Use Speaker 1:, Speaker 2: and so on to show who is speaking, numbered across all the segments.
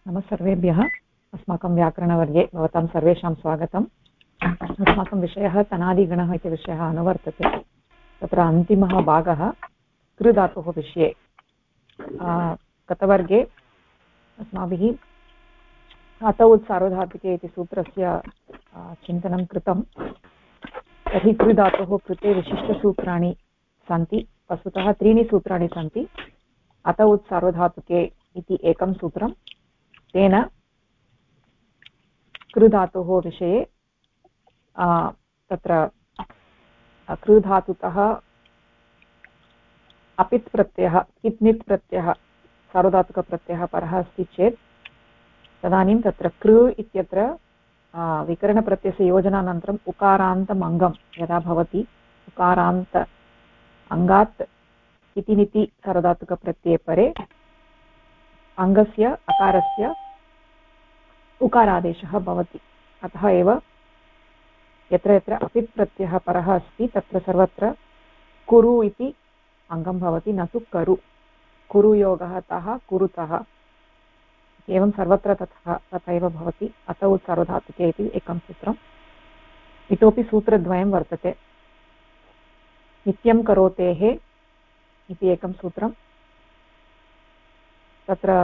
Speaker 1: नमः सर्वेभ्यः। अस्माकं व्याकरणवर्गे भवतां सर्वेषां स्वागतम्। अस्माकं विषयः तनादिगणः इति विषयः अनुवर्तते। तत्र अन्तिमः भागः कृधातोः विषये। गतवर्गे अस्माभिः अतौ सार्वधातुके इति सूत्रस्य चिन्तनं कृतं। तर्हि कृधातोः कृते विशिष्टसूत्राणि सन्ति। वस्तुतः त्रीणि सूत्राणि सन्ति। अतौ सार्वधातुके इति एकं सूत्रं, तेन कृधातोः विषये तत्र कृधातुतः अपित् प्रत्ययः कित्नित् प्रत्ययः सार्वधातुकप्रत्ययः परः अस्ति चेत् तदानीं तत्र कृ इत्यत्र विकरणप्रत्ययस्य योजनानन्तरम् उकारान्तम् अङ्गं यदा भवति, उकारान्त अङ्गात् इति निति सार्वधातुकप्रत्यये परे अङ्गस्य अकारस्य उकारादेशः भवति। अतः एव यत्र यत्र अपित् प्रत्ययः परः अस्ति तत्र सर्वत्र कुरु इति अङ्गं भवति, न तु करु। कुरुयोगः तः कुरुतः, एवं सर्वत्र तथैव भवति। अतौ सार्वधातुके इति एकं सूत्रम्। इतोपि सूत्रद्वयं वर्तते। नित्यं करोतेः इति एकं सूत्रं। तत्र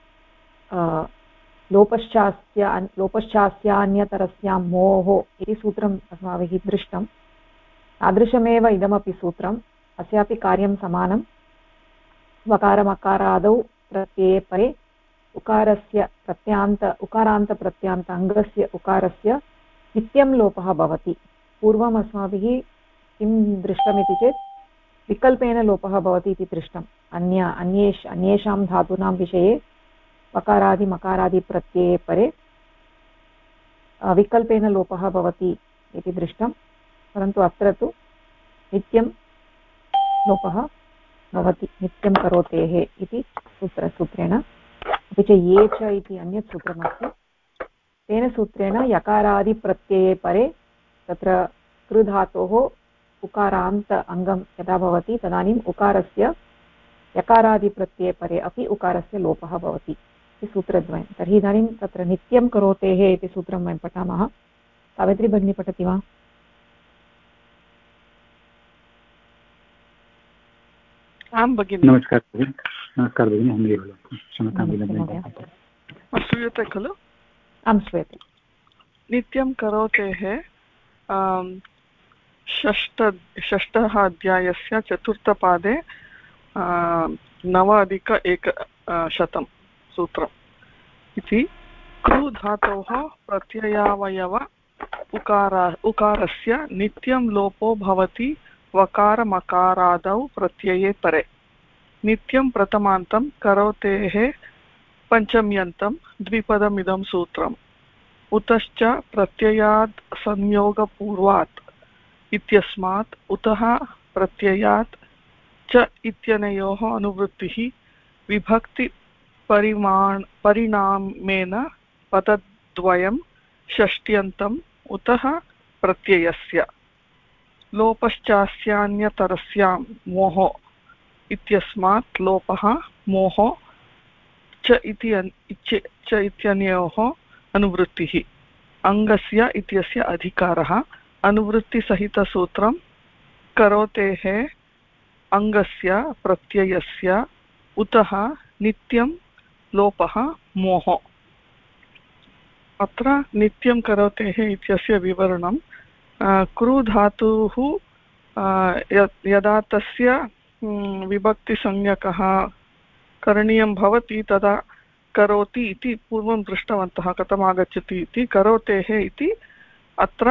Speaker 1: लोपश्चास्यान्यतरस्यां मोः इति सूत्रम् अस्माभिः दृष्टं। तादृशमेव इदमपि सूत्रम्। अस्यापि कार्यं समानं। वकारमकारादौ प्रत्यये परे उकारस्य उकारान्तप्रत्यान्त अङ्गस्य उकारस्य नित्यं लोपः भवति। पूर्वम् अस्माभिः किं दृष्टमिति चेत् विकल्पेन लोपः भवति इति दृष्टम्। अन्येषां धातूनां विषये वकारादि मकारादिप्रत्यये परे विकल्पेन लोपः भवति इति दृष्टं, परन्तु अत्र तु नित्यं लोपः भवति। नित्यं करोतेः इति सूत्रेण। अपि च ये च इति अन्यत् सूत्रमस्ति। तेन सूत्रेण यकारादिप्रत्यये परे तत्र कृधातोः उकारान्त अङ्गं यदा भवति तदानीम् उकारस्य यकारादिप्रत्यये परे अपि उकारस्य लोपः भवति इति सूत्रद्वयं। तर्हि इदानीं तत्र नित्यं करोतेः इति सूत्रं वयं पठामः। सावित्री भगिनी पठति वा?
Speaker 2: आं भगिनि।
Speaker 3: नमस्कारः भगिनि,
Speaker 2: श्रूयते खलु?
Speaker 1: आं श्रूयते।
Speaker 2: नित्यं करोतेः षष्ठः अध्यायस्य चतुर्थपादे 9+100 सूत्रम् इति। कृ धातोः प्रत्ययावयव उकारस्य नित्यं लोपो भवति वकारमकारादौ प्रत्यये परे। नित्यं प्रथमान्तं करोतेः पञ्चम्यन्तं द्विपदमिदं सूत्रम्। उतश्च प्रत्ययात् संयोगपूर्वात् इत्यस्मात् उतः प्रत्ययात् च इत्यनयोः अनुवृत्तिः विभक्तिपरिणामेन पदद्वयं षष्ट्यन्तम् उतः प्रत्ययस्य। लोपश्चास्यान्यतरस्यां मोह इत्यस्मात् लोपः मोह च इत्यनयोः अनुवृत्तिः अङ्गस्य इत्यस्य अधिकारः। अनुवृत्तिसहितसूत्रं करोतेः अङ्गस्य प्रत्ययस्य उतः नित्यं लोपः मोह। अत्र नित्यं करोतेः इत्यस्य विवरणं कृ धातुः यदा तस्य विभक्तिसंज्ञकः करणीयं भवति तदा करोति इति पूर्वं दृष्टवन्तः, कथम् आगच्छति इति। करोतेः इति अत्र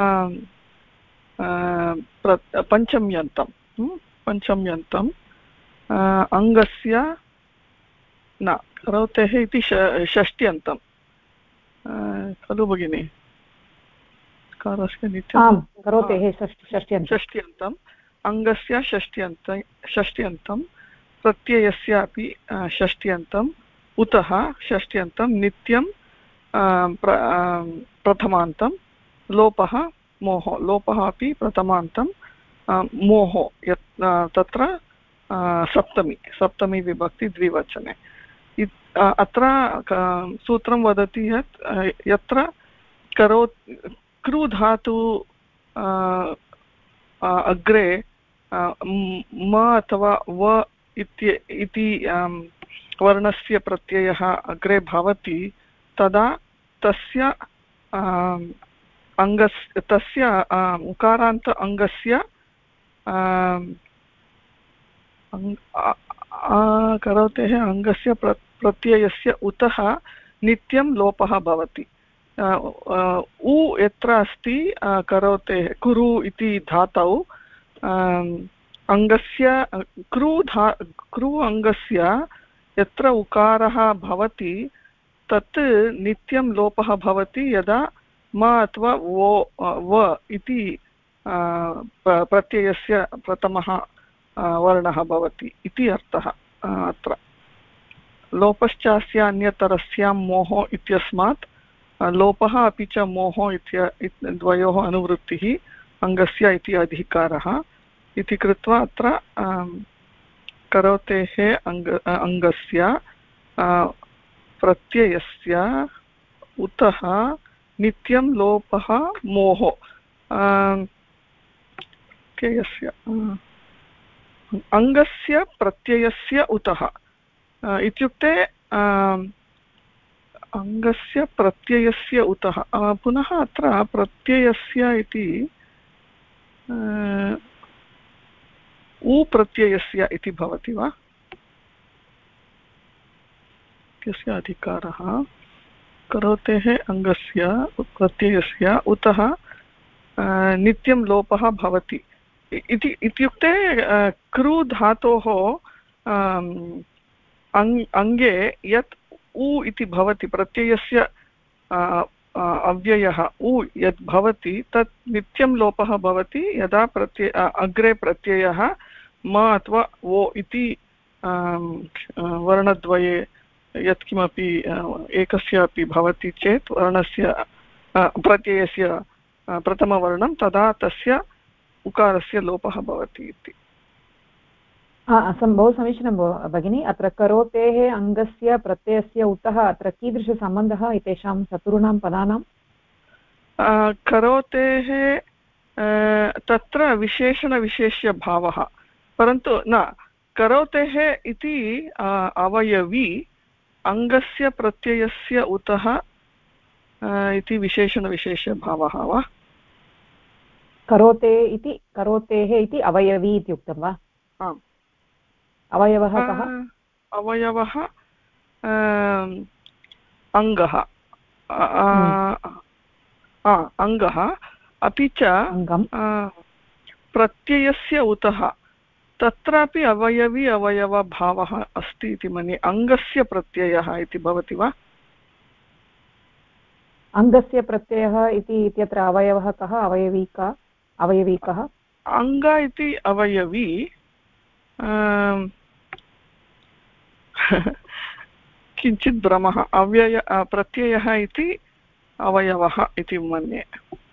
Speaker 2: पञ्चम्यन्तम् अङ्गस्य न, करोतेः इति षष्ट्यन्तं खलु भगिनि? षष्ट्यन्तम् अङ्गस्य षष्ट्यन्तं प्रत्ययस्य अपि षष्ट्यन्तम् उतः षष्ट्यन्तं नित्यं प्रथमान्तं लोपः मोह। लोपः अपि प्रथमान्तं मोह तत्र सप्तमी विभक्ति द्विवचने। अत्र सूत्रं वदति यत् यत्र करो कृ धातु अग्रे म अथवा व इति वर्णस्य प्रत्ययः अग्रे भवति तदा तस्य अङ्गस्य तस्य उकारान्त अङ्गस्य करोतेः अङ्गस्य प्रत्ययस्य उतः नित्यं लोपः भवति। उ यत्र अस्ति करोतेः कुरु इति धातौ अङ्गस्य कृ अङ्गस्य यत्र उकारः भवति तत् नित्यं लोपः भवति यदा म अथवा व इति प्रत्ययस्य प्रथमः वर्णः भवति इति अर्थः। अत्र लोपश्चास्य अन्यतरस्यां मोहो इत्यस्मात् लोपः अपि च मोहो द्वयोः अनुवृत्तिः अङ्गस्य इति अधिकारः इति कृत्वा अत्र करोतेः अङ्गस्य प्रत्ययस्य उतः नित्यं लोपः मोहो प्रत्ययस्य अङ्गस्य प्रत्ययस्य उतः इत्युक्ते अङ्गस्य प्रत्ययस्य उतः पुनः अत्र प्रत्ययस्य इति उ प्रत्ययस्य इति भवति वा कस्य अधिकारः करोतेः अङ्गस्य प्रत्ययस्य उतः नित्यं लोपः भवति इत्युक्ते कृ धातोः अङ्गे यत् उ इति भवति प्रत्ययस्य अव्ययः उ यत् भवति तत् नित्यं लोपः भवति यदा अग्रे प्रत्ययः म अथवा वो इति वर्णद्वये यत्किमपि एकस्य अपि भवति चेत् वर्णस्य प्रत्ययस्य प्रथमवर्णं तदा तस्य उकारस्य लोपः भवति इति।
Speaker 1: बहु समीचीनं भगिनी। अत्र करोतेः अङ्गस्य प्रत्ययस्य उतः अत्र कीदृशसम्बन्धः एतेषां चतुर्णां पदानां?
Speaker 2: करोतेः तत्र विशेषणविशेष्यभावः परन्तु न करोतेः इति अवयवी अङ्गस्य प्रत्ययस्य उतः इति विशेषणविशेष्यभावः वा?
Speaker 1: करोतेः इति अवयवी इति उक्तं वा?
Speaker 2: आम्।
Speaker 1: अवयवः कः?
Speaker 2: अवयवः अङ्गः अङ्गः अपि च प्रत्ययस्य उतः तत्रापि अवयवी अवयवभावः अस्ति इति मन्ये। अङ्गस्य प्रत्ययः इति भवति वा?
Speaker 1: अङ्गस्य प्रत्ययः इति इत्यत्र अवयवः कः? अवयवी कः?
Speaker 2: अङ्ग इति अवयवी किञ्चित् भ्रमः प्रत्ययः इति अवयवः इति मन्ये।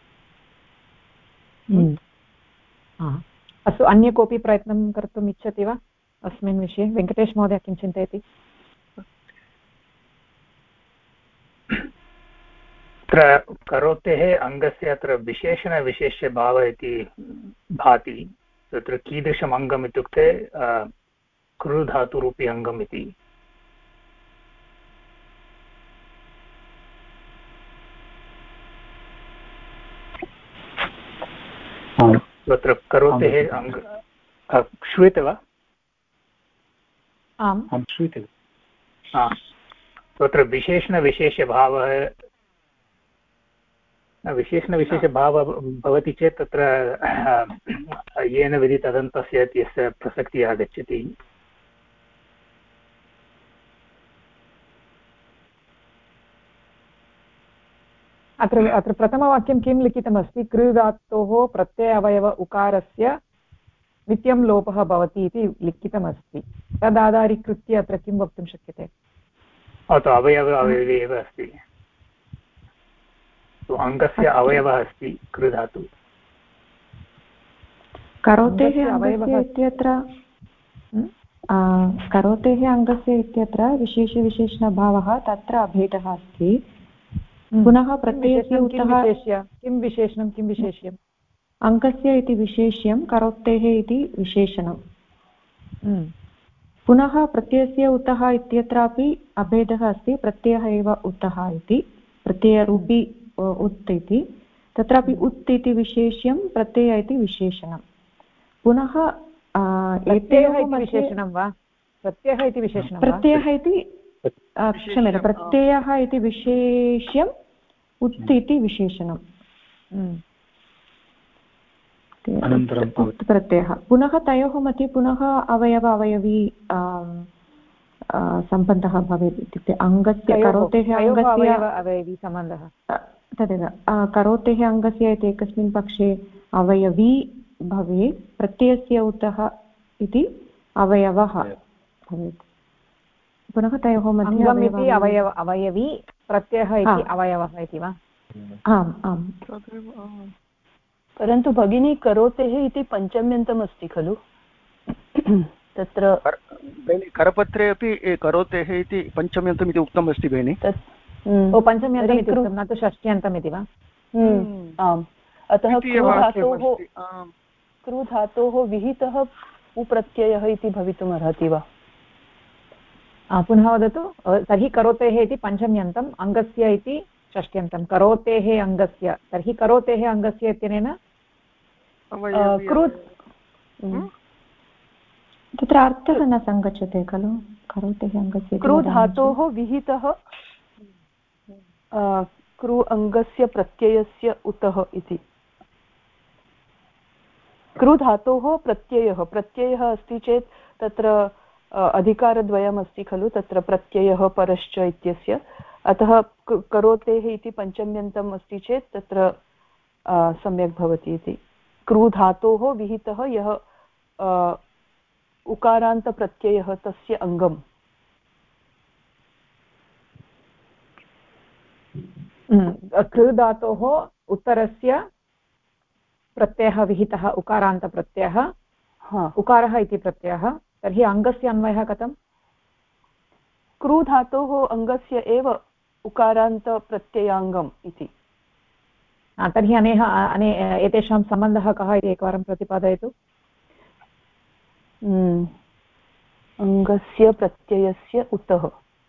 Speaker 1: अस्तु, अन्य कोऽपि प्रयत्नं कर्तुम् इच्छति वा अस्मिन् विषये? वेङ्कटेश महोदय किं चिन्तयति?
Speaker 4: अत्र करोतेः अङ्गस्य अत्र विशेषणविशेष्यभावः इति भाति। तत्र कीदृशम् अङ्गम् इत्युक्ते कृ धातुरूपी अङ्गम् इति। तत्र करोतेः श्रूयते वा?
Speaker 3: आम् श्रूयते।
Speaker 4: तत्र विशेषणविशेष्यभावः भवति चेत् तत्र येन विधि तदन्तस्य इत्यस्य प्रसक्तिः आगच्छति।
Speaker 1: अत्र प्रथमवाक्यं किं लिखितमस्ति? कृ धातोः प्रत्यय अवयव उकारस्य नित्यं लोपः भवति इति लिखितमस्ति। तदाधारीकृत्य अत्र किं वक्तुं शक्यते?
Speaker 4: अवयवी एव अस्ति। अङ्गस्य अवयवः अस्ति कृ धातु।
Speaker 5: करोतेः अवयवः इत्यत्र करोतेः अङ्गस्य इत्यत्र विशेषविशेषणभावः तत्र अभेदः अस्ति। पुनः प्रत्ययस्य उत्तः
Speaker 1: किं विशेष्यम्
Speaker 5: अङ्गस्य इति विशेष्यं करोतेः इति विशेषणं। पुनः प्रत्ययस्य उत्तः इत्यत्रापि अभेदः अस्ति। प्रत्ययः एव उत्तः इति प्रत्ययरूपी उत् इति तत्रापि उत् इति विशेष्यं प्रत्यय इति विशेषणं। पुनः
Speaker 1: विशेषणं वा प्रत्ययः इति विशेषणं
Speaker 5: प्रत्ययः इति क्षम्यतां प्रत्ययः इति विशेष्यम् उत् इति विशेषणम्। उत् प्रत्ययः पुनः तयोः मध्ये पुनः अवयवी सम्बन्धः भवेत् इत्युक्ते अङ्गस्य करोतेः अङ्गस्य
Speaker 1: अवयवी सम्बन्धः
Speaker 5: तदेव करोतेः अङ्गस्य इति एकस्मिन् पक्षे अवयवी भवेत् प्रत्ययस्य उत्तः इति अवयवः भवेत्। पुनः तयोः मध्ये
Speaker 1: अवयवी प्रत्ययः इति अवयवः इति वा?
Speaker 5: आम् आम्।
Speaker 6: परन्तु भगिनी करोतेः इति पञ्चम्यन्तम् अस्ति खलु तत्र
Speaker 7: करपत्रे अपि करोतेः इति पञ्चम्यन्तम् इति उक्तम् अस्ति भगिनि।
Speaker 1: पञ्चम्यन्तम् इति उक्तं न तु षष्ट्यन्तम् इति वा?
Speaker 6: आम्। अतः कृ धातोः विहितः उप्रत्ययः इति भवितुम् अर्हति वा?
Speaker 1: पुनः वदतु। तर्हि करोतेः इति पञ्चम्यन्तम् अङ्गस्य इति षष्ट्यन्तं करोतेः अङ्गस्य तर्हि करोतेः अङ्गस्य इत्यनेन
Speaker 5: तत्र अर्थः न सङ्गच्छते खलु करोतेः अङ्गस्य
Speaker 6: कृ धातोः विहितः कृ अङ्गस्य प्रत्ययस्य उतः इति। कृ धातोः प्रत्ययः अस्ति चेत् तत्र अधिकारद्वयम् अस्ति खलु तत्र प्रत्ययः परश्च इत्यस्य। अतः करोतेः इति पञ्चम्यन्तम् अस्ति चेत् तत्र सम्यक् भवति इति। कृ धातोः विहितः यः उकारान्तप्रत्ययः तस्य अङ्गम्।
Speaker 1: कृ धातोः उत्तरस्य प्रत्ययः विहितः उकारान्तप्रत्ययः उकारः इति प्रत्ययः। तर्हि अङ्गस्य अन्वयः कथं?
Speaker 6: कृ धातोः अङ्गस्य एव उकारान्तप्रत्ययाङ्गम् इति।
Speaker 1: तर्हि एतेषां सम्बन्धः कः इति एकवारं प्रतिपादयतु।
Speaker 6: अङ्गस्य प्रत्ययस्य उतः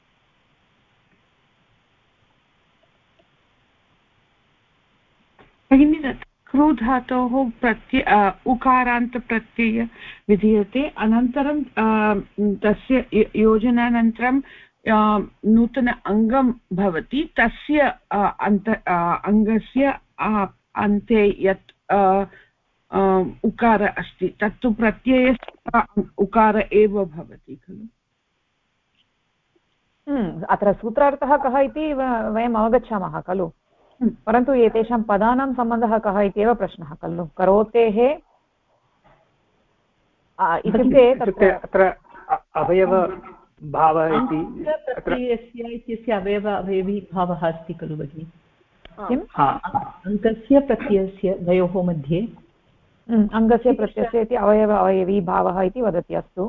Speaker 8: कृ धातोः उकारान्तप्रत्यय विधीयते अनन्तरं तस्य योजनानन्तरं नूतन अङ्गं भवति तस्य अङ्गस्य अन्ते यत् उकार अस्ति तत्तु प्रत्ययस्य उकार एव भवति खलु।
Speaker 1: अत्र सूत्रार्थः कः इति वयम् अवगच्छामः खलु परन्तु एतेषां पदानां सम्बन्धः कः इत्येव प्रश्नः खलु। करोतेः इत्युक्ते
Speaker 4: अत्र अवयवभावः इति
Speaker 9: इत्यस्य अवयवी भावः अस्ति खलु भगिनि।
Speaker 1: किम्?
Speaker 9: अङ्गस्य प्रत्ययस्य द्वयोः मध्ये
Speaker 1: अङ्गस्य प्रत्ययस्य इति अवयवी भावः इति वदति। अस्तु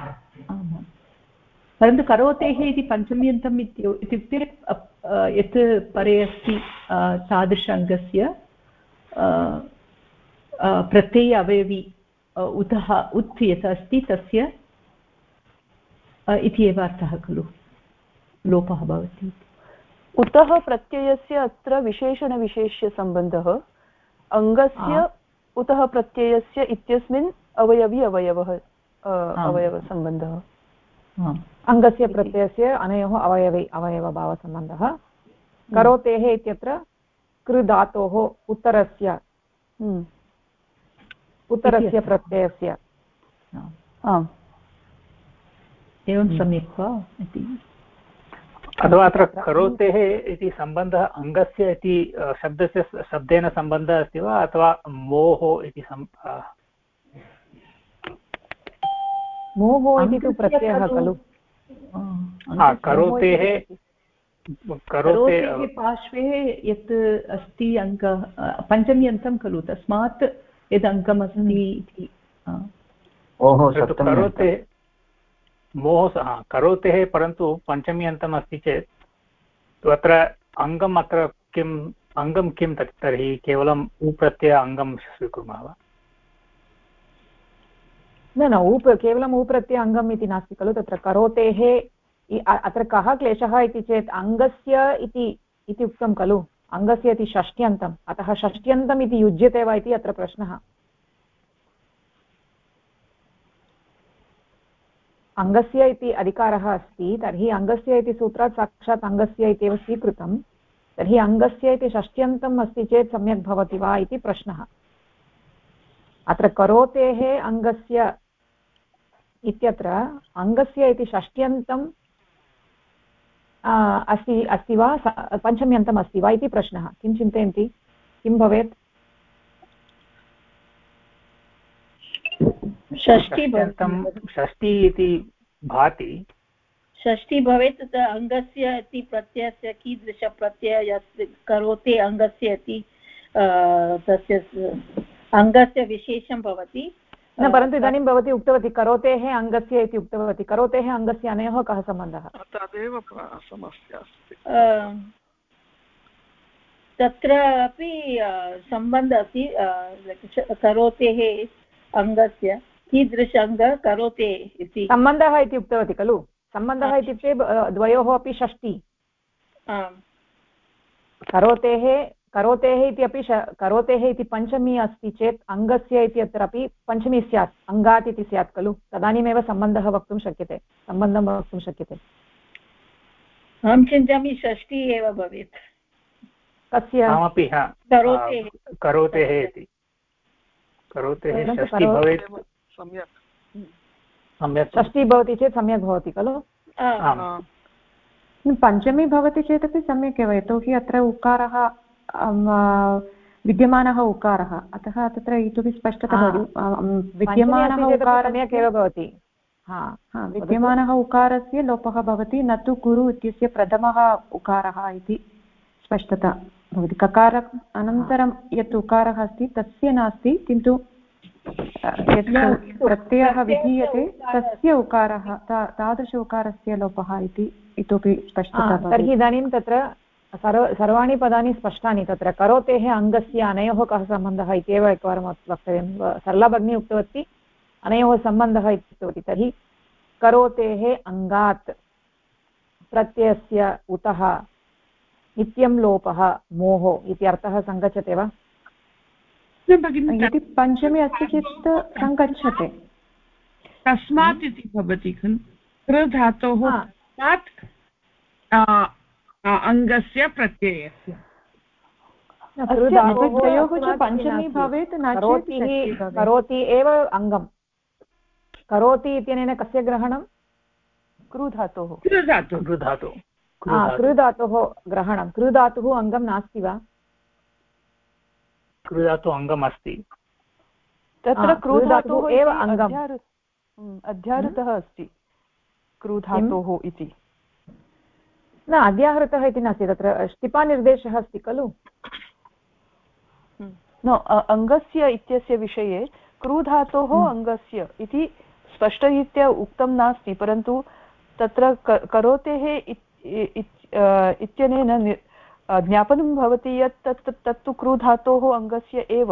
Speaker 9: परन्तु करोतेः इति पञ्चम्यन्तम् इत्युक्ते यत् परे अस्ति तादृश अङ्गस्य प्रत्यय अवयवी उतः उत् यत् अस्ति तस्य इति एव अर्थः खलु लोपः भवति।
Speaker 6: उतः प्रत्ययस्य अत्र विशेषणविशेष्यसम्बन्धः अङ्गस्य उतः प्रत्ययस्य इत्यस्मिन् अवयवसम्बन्धः।
Speaker 1: अङ्गस्य प्रत्ययस्य अनयोः अवयवभावसम्बन्धः। करोतेः इत्यत्र कृ धातोः उत्तरस्य प्रत्ययस्य
Speaker 9: एवं सम्यक् वा इति।
Speaker 4: अथवा अत्र करोतेः इति सम्बन्धः अङ्गस्य इति शब्देन सम्बन्धः अस्ति वा अथवा मोः इति
Speaker 1: मोहो इति तु प्रत्ययः खलु।
Speaker 4: करोतेः
Speaker 9: पार्श्वे यत् अस्ति अङ्क पञ्चम्यन्तं खलु तस्मात् यद् अङ्कमस्ति इति।
Speaker 4: करोते करोतेः परन्तु पञ्चमी अन्तम् अस्ति चेत् अत्र अङ्गम् अत्र किम् अङ्गं किं तर्हि केवलम् ऊप्रत्यय अङ्गं स्वीकुर्मः वा?
Speaker 1: न केवलम् ऊप्रत्यय अङ्गम् इति नास्ति खलु तत्र करोतेः अत्र कः क्लेशः इति चेत् अङ्गस्य इति उक्तं खलु अङ्गस्य इति षष्ट्यन्तम् अतः षष्ट्यन्तम् इति युज्यते वा इति अत्र प्रश्नः अङ्गस्य इति अधिकारः अस्ति तर्हि अङ्गस्य इति सूत्रात् साक्षात् अङ्गस्य इत्येव स्वीकृतं तर्हि अङ्गस्य इति षष्ट्यन्तम् अस्ति चेत् सम्यक् भवति वा इति प्रश्नः अत्र करोतेः अङ्गस्य इत्यत्र अङ्गस्य इति षष्ट्यन्तम् अस्ति वा पञ्चम्यन्तम् अस्ति वा इति प्रश्नः किं चिन्तयन्ति किं भवेत्
Speaker 4: षष्ठी इति भाति
Speaker 10: षष्ठी भवेत् अङ्गस्य इति प्रत्ययस्य कीदृशप्रत्यय करोति अङ्गस्य इति तस्य अङ्गस्य विशेषं भवति
Speaker 1: न परन्तु इदानीं भवती उक्तवती करोतेः अङ्गस्य इति उक्तवती करोतेः अङ्गस्य अनयोः कः सम्बन्धः
Speaker 2: तदेव समस्या अस्ति
Speaker 10: तत्र अपि सम्बन्धः अस्ति करोतेः अङ्गस्य कीदृश अङ्ग करोते इति
Speaker 1: सम्बन्धः इति उक्तवती खलु सम्बन्धः इत्युक्ते द्वयोः अपि षष्टि करोतेः इति अपि करोतेः इति पञ्चमी अस्ति चेत् अङ्गस्य इति अत्रापि पञ्चमी स्यात् अङ्गात् इति स्यात् खलु तदानीमेव सम्बन्धः वक्तुं शक्यते सम्बन्धं वक्तुं शक्यते
Speaker 10: अहं चिन्तयामि षष्टि एव भवेत्
Speaker 1: कस्य
Speaker 4: करोतेः इति करोतेः षष्टि भवेत् सम्यक्
Speaker 1: षष्टि भवति चेत् सम्यक् भवति खलु
Speaker 5: पञ्चमी भवति चेदपि सम्यक् एव यतोहि अत्र उकारः विद्यमानः उकारः अतः तत्र इतोपि स्पष्टतः विद्यमानः उकारः
Speaker 1: सम्यक् एव भवति
Speaker 5: विद्यमानः उकारस्य लोपः भवति न तु कुरु इत्यस्य प्रथमः उकारः इति स्पष्टता भवति ककार अनन्तरं यत् उकारः अस्ति तस्य नास्ति किन्तु यत् प्रत्ययः विधीयते तस्य उकारः तादृश उकारस्य लोपः इति इतोपि स्पष्टता
Speaker 1: तर्हि इदानीं तत्र सर्वाणि पदानि स्पष्टानि तत्र करोतेः अङ्गस्य अनयोः कः सम्बन्धः इत्येव एकवारं वक्तव्यं सरला भगिनी उक्तवती अनयोः सम्बन्धः इति उक्तवती तर्हि करोतेः अङ्गात् प्रत्ययस्य उतः नित्यं लोपः मोहो इति अर्थः सङ्गच्छते वा
Speaker 5: यदि पञ्चमी अस्ति चेत् सङ्गच्छते
Speaker 8: तस्मात् इति भवति खलु कृधातोः अङ्गस्य प्रत्ययस्य
Speaker 5: द्वयोः च पञ्चमी भवेत् न चेत्
Speaker 1: करोति एव अङ्गं करोति इत्यनेन कस्य ग्रहणं
Speaker 6: कृधातोः
Speaker 1: कृधातोः ग्रहणं कृधातुः अङ्गं नास्ति वा
Speaker 4: कृधातुः अङ्गम् अस्ति
Speaker 6: तत्र कृधातुः एव अङ्गम् अध्याहृतः अस्ति कृधातोः इति
Speaker 1: न अध्याहृतः इति नास्ति तत्र ष्टिपानिर्देशः अस्ति खलु
Speaker 6: न अङ्गस्य इत्यस्य विषये कृधातोः अङ्गस्य इति स्पष्टरीत्या उक्तं नास्ति परन्तु तत्र करोतेः इत्यनेन ज्ञापनं भवति यत् तत्तु कृधातोः अङ्गस्य एव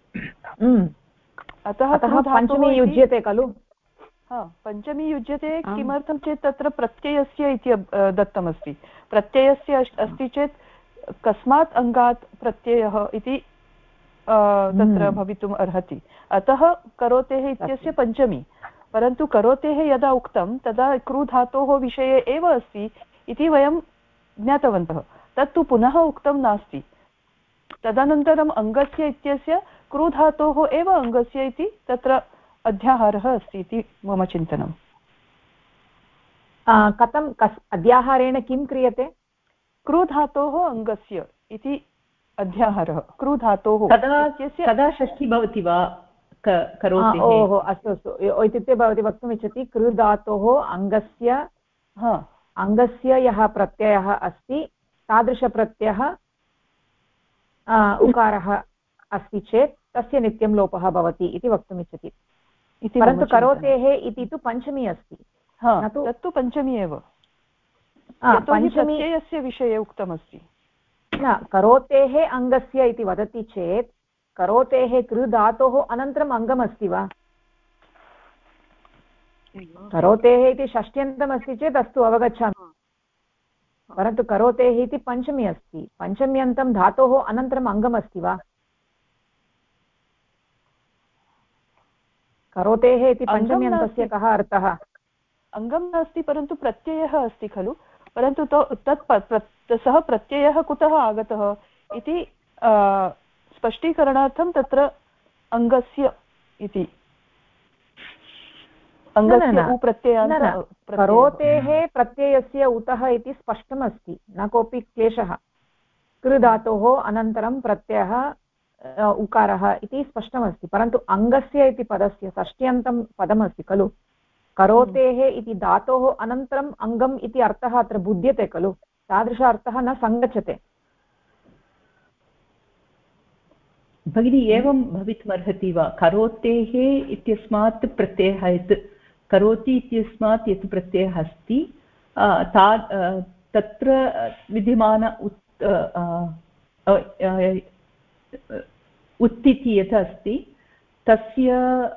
Speaker 6: अतः
Speaker 1: पञ्चमी युज्यते खलु
Speaker 6: पञ्चमी युज्यते किमर्थं चेत् तत्र प्रत्ययस्य इति दत्तमस्ति प्रत्ययस्य अस्ति चेत् कस्मात् अङ्गात् प्रत्ययः इति तत्र भवितुम् अर्हति अतः करोतेः इत्यस्य पञ्चमी परन्तु करोतेः यदा उक्तं तदा कृधातोः विषये एव अस्ति इति वयं ज्ञातवन्तः तत्तु पुनः उक्तं नास्ति तदनन्तरम् अङ्गस्य इत्यस्य कृधातोः एव अङ्गस्य इति तत्र अध्याहारः अस्ति इति मम चिन्तनं
Speaker 1: कथं अध्याहारेण किं क्रियते
Speaker 6: कृधातोः अङ्गस्य इति अध्याहारः कृधातोः
Speaker 9: कदा षष्ठी भवति वा करोति
Speaker 1: ओहो अस्तु अस्तु इत्युक्ते भवती वक्तुमिच्छति कृधातोः अङ्गस्य यः प्रत्ययः अस्ति तादृशप्रत्ययः उकारः अस्ति चेत् तस्य नित्यं लोपः भवति इति वक्तुमिच्छति परन्तु करोतेः इति तु पञ्चमी अस्ति
Speaker 6: तत्तु पञ्चमी एव, यतोहि प्रत्ययस्य विषये उक्तमस्ति।
Speaker 1: न, करोतेः अङ्गस्य इति वदति चेत् करोतेः कृ धातोः अनन्तरम् अङ्गमस्ति वा? करोतेः इति षष्ट्यन्तमस्ति चेत् अस्तु अवगच्छामि, परन्तु करोतेः इति पञ्चमी अस्ति, पञ्चम्यन्तं धातोः अनन्तरम् अङ्गमस्ति वा? करोतेः इति पञ्चम्यन्तस्य कः अर्थः?
Speaker 6: अङ्गं नास्ति, परन्तु प्रत्ययः अस्ति खलु, परन्तु सः प्रत्ययः कुतः आगतः इति स्पष्टीकरणार्थं तत्र अङ्गस्य इति
Speaker 1: करोतेः प्रत्ययस्य उतः इति स्पष्टमस्ति, न कोऽपि क्लेशः। कृ धातोः अनन्तरं प्रत्ययः उकारः इति स्पष्टमस्ति, परन्तु अङ्गस्य इति पदस्य षष्ट्यन्तं पदमस्ति खलु। करोतेः इति धातोः अनन्तरम् अङ्गम् इति अर्थः अत्र बुध्यते खलु, तादृश अर्थः न सङ्गच्छते।
Speaker 9: भगिनी एवं भवितुमर्हति वा? करोतेः इत्यस्मात् प्रत्ययः यत् करोति इत्यस्मात् यत् प्रत्ययः अस्ति तत्र विद्यमान उत्तिथि यत् अस्ति तस्य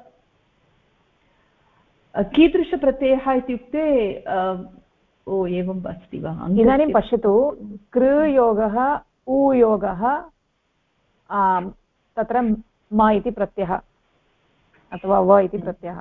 Speaker 9: कीदृशप्रत्ययः इत्युक्ते एवम् अस्ति वा?
Speaker 1: इदानीं पश्यतु, कृयोगः उयोगः तत्र म इति प्रत्ययः अथवा व इति प्रत्ययः,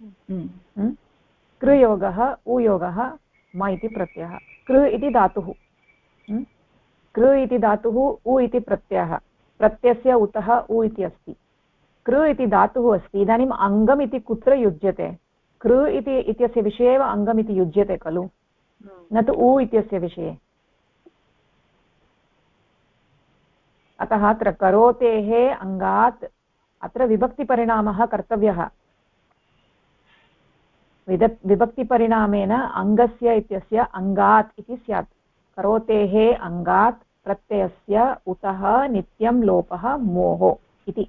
Speaker 1: कृयोगः उयोगः म इति प्रत्ययः, कृ इति धातुः, कृ इति धातुः उ इति प्रत्ययः, प्रत्ययस्य उतः उ इति अस्ति, कृ इति धातुः अस्ति। इदानीम् अङ्गम् इति कुत्र युज्यते? कृ इति इत्यस्य विषये एव अङ्गम् इति युज्यते खलु, न तु उ इत्यस्य विषये। अतः अत्र करोतेः अङ्गात् अत्र विभक्तिपरिणामः कर्तव्यः। विभक्तिपरिणामेन अङ्गस्य इत्यस्य अङ्गात् इति स्यात्। करोतेः अङ्गात् प्रत्ययस्य उतः नित्यं लोपः मोः इति।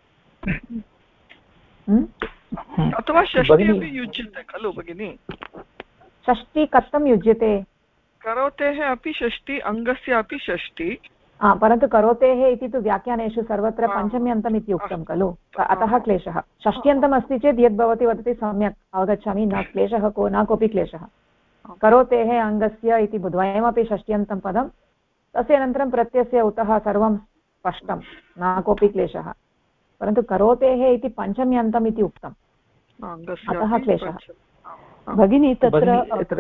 Speaker 2: अथवा षष्ठी अपि युज्यते खलु भगिनि?
Speaker 1: षष्ठी कथं युज्यते?
Speaker 2: करोतेः अपि षष्ठी, अङ्गस्य अपि षष्ठी,
Speaker 1: परन्तु करोतेः इति तु व्याख्यानेषु सर्वत्र पञ्चम्यन्तम् इति उक्तं खलु, अतः क्लेशः। षष्ट्यन्तम् अस्ति चेत् यद् भवती वदति सम्यक् अवगच्छामि, न क्लेशः, न कोऽपि क्लेशः। करोतेः अङ्गस्य इति द्वयमपि षष्ट्यन्तं पदं, तस्य अनन्तरं प्रत्ययस्य उतः सर्वं स्पष्टं, न कोऽपि क्लेशः। परन्तु करोतेः इति पञ्चम्यन्तम् इति उक्तम्, अतः क्लेशः।
Speaker 6: भगिनी तत्र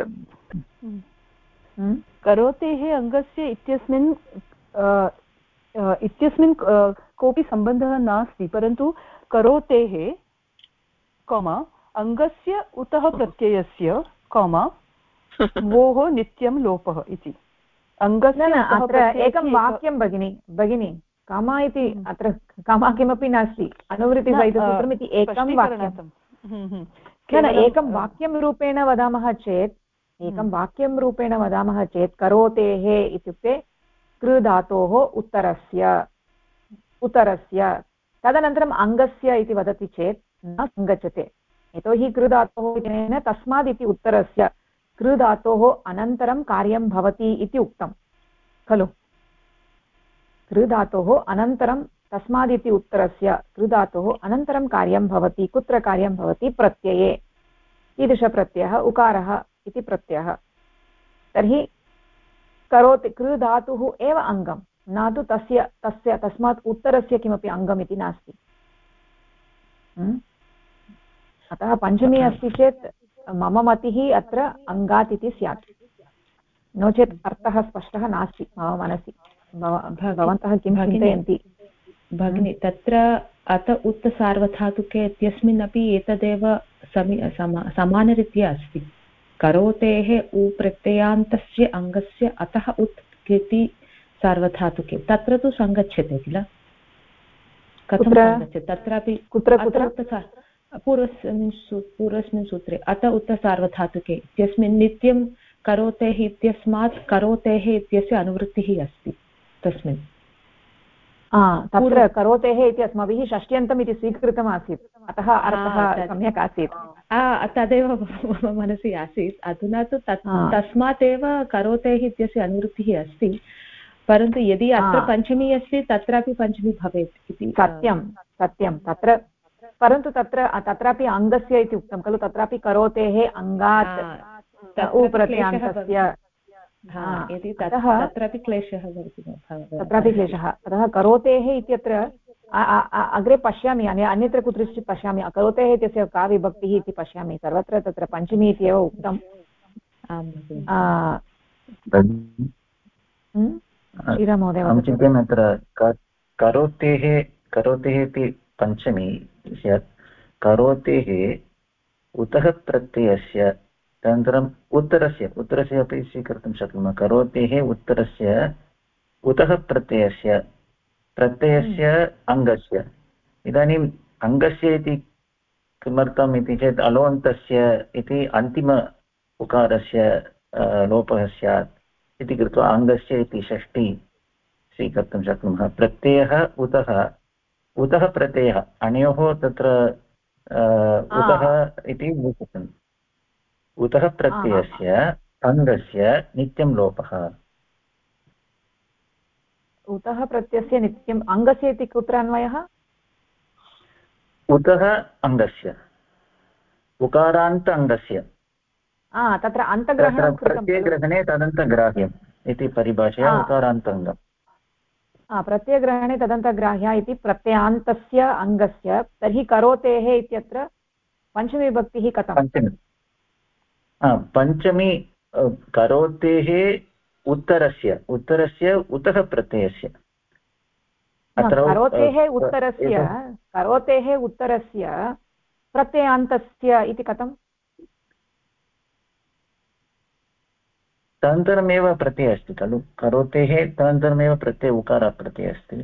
Speaker 6: करोतेः अङ्गस्य इत्यस्मिन् कोऽपि सम्बन्धः नास्ति, परन्तु करोतेः अङ्गस्य उतः प्रत्ययस्य वोः नित्यं लोपः इति। अङ्गस्य
Speaker 1: अत्र एकं वाक्यं भगिनी कामा इति, अत्र कामा किमपि नास्ति, अनुवृत्तिसहितसूत्रम् इति एकं वाक्यं। एकं वाक्यं रूपेण वदामः चेत् करोतेः इत्युक्ते कृ धातोः उत्तरस्य तदनन्तरम् अङ्गस्य इति वदति चेत् न सङ्गच्छते, यतोहि कृ धातोः इत्यनेन तस्माद् इति उत्तरस्य कृ धातोः अनन्तरं कार्यं भवति इति उक्तं खलु। कृ धातोः अनन्तरं तस्माद् इति उत्तरस्य कृ धातोः अनन्तरं कार्यं भवति। कुत्र कार्यं भवति? प्रत्यये। कीदृशप्रत्ययः? उकारः इति प्रत्ययः। तर्हि करोति कृ धातुः एव अङ्गं, न तु तस्मात् उत्तरस्य किमपि अङ्गम् इति नास्ति। अतः पञ्चमी अस्ति चेत् मम मतिः अत्र अङ्गात् इति स्यात्, नो चेत् अर्थः स्पष्टः नास्ति मम मनसि। भवन्तः किं चिन्तयन्ति?
Speaker 9: भगिनि तत्र अत उत्त सार्वधातुके इत्यस्मिन् अपि एतदेव समानरीत्या अस्ति। करोतेः उ प्रत्ययान्तस्य अङ्गस्य अतः उत् इति सार्वधातुके तत्र तु सङ्गच्छते किल? कथं सङ्गच्छते? तत्रापि पूर्वस्मिन् सूत्रे अत उत सार्वधातुके इत्यस्मिन् नित्यं करोतेः इत्यस्मात् करोतेः इत्यस्य अनुवृत्तिः अस्ति तस्मिन्।
Speaker 1: तत्र करोतेः इति अस्माभिः षष्ट्यन्तम् इति स्वीकृतमासीत्, अतः अर्थः सम्यक् आसीत्।
Speaker 9: तदेव मम मनसि आसीत्। अधुना तु तस्मात् एव करोतेः इत्यस्य अनुवृत्तिः अस्ति, परन्तु यदि अत्र पञ्चमी अस्ति तत्रापि पञ्चमी भवेत् इति।
Speaker 1: सत्यं तत्र, परन्तु तत्रापि अङ्गस्य इति उक्तं खलु, तत्रापि करोतेः अङ्गात् प्रत्ययान्तस्य
Speaker 9: तत्रापि क्लेशः भवति,
Speaker 1: तत्रापि क्लेशः। अतः करोतेः इत्यत्र अग्रे पश्यामि, अन्यत्र कुत्रचित् पश्यामि करोतेः इत्यस्य का विभक्तिः इति पश्यामि, सर्वत्र तत्र पञ्चमी इति एव उक्तम्। श्रीराममहोदय
Speaker 11: अहं चिन्तयामि अत्र करोतेः इति पञ्चमी स्यात्, करोतेः उतः प्रत्ययस्य तदनन्तरम् उत्तरस्य अपि स्वीकर्तुं शक्नुमः। करोतेः उत्तरस्य उतः प्रत्ययस्य अङ्गस्य। इदानीम् अङ्गस्य इति किमर्थम् इति चेत् अलोन्तस्य इति अन्तिम उकारस्य लोपः स्यात् इति कृत्वा अङ्गस्य इति षष्ठी स्वीकर्तुं शक्नुमः। प्रत्ययः उतः प्रत्ययः, अनयोः तत्र उतः इति उच्यते। उतः प्रत्ययस्य अङ्गस्य नित्यं लोपः।
Speaker 1: उतः प्रत्ययस्य नित्यम् अङ्गस्य इति कुत्र अन्वयः?
Speaker 11: उतः अङ्गस्य, उकारान्त अङ्गस्य,
Speaker 1: तत्र अन्तग्रहणं
Speaker 11: प्रत्ययग्रहणे तदन्तग्राह्यम् इति परिभाषया उकारान्तङ्गम्।
Speaker 1: प्रत्ययग्रहणे तदन्तग्राह्य इति प्रत्ययान्तस्य अङ्गस्य। तर्हि करोतेः इत्यत्र पञ्चमीविभक्तिः कथं?
Speaker 11: पञ्चमी करोतेः उत्तरस्य उतः प्रत्ययस्य।
Speaker 1: करोतेः उत्तरस्य प्रत्ययान्तस्य इति कथं?
Speaker 11: तदनन्तरमेव प्रत्ययः अस्ति खलु, करोतेः तदनन्तरमेव उकारः प्रत्ययः अस्ति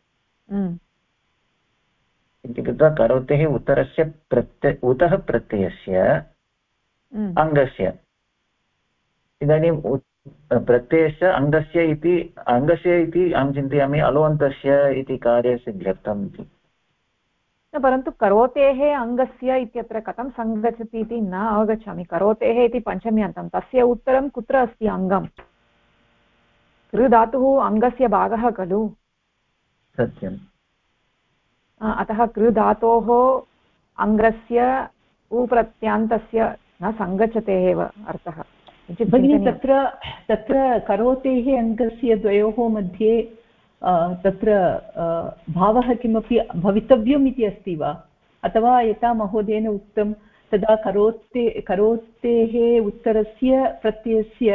Speaker 11: इति कृत्वा करोतेः उत्तरस्य उतः प्रत्ययस्य अङ्गस्य। इदानीं प्रत्ययस्य अङ्गस्य इति अहं चिन्तयामि अलोन्तस्य इति कार्यसिद्ध्यर्थम् इति।
Speaker 1: परन्तु करोतेः अङ्गस्य इत्यत्र कथं सङ्गच्छति इति न अवगच्छामि। करोतेः इति पञ्चम्यन्तं, तस्य उत्तरं कुत्र अस्ति? अङ्गं। कृ धातुः अङ्गस्य भागः खलु।
Speaker 11: सत्यम्।
Speaker 1: अतः कृ धातोः अङ्गस्य उप्रत्यान्तस्य न सङ्गच्छते एव अर्थः।
Speaker 9: भगिनी तत्र करोतेः अङ्गस्य द्वयोः मध्ये तत्र भावः किमपि भवितव्यम् इति अस्ति वा? अथवा यथा महोदयेन उक्तं तदा करोतेः उत्तरस्य प्रत्ययस्य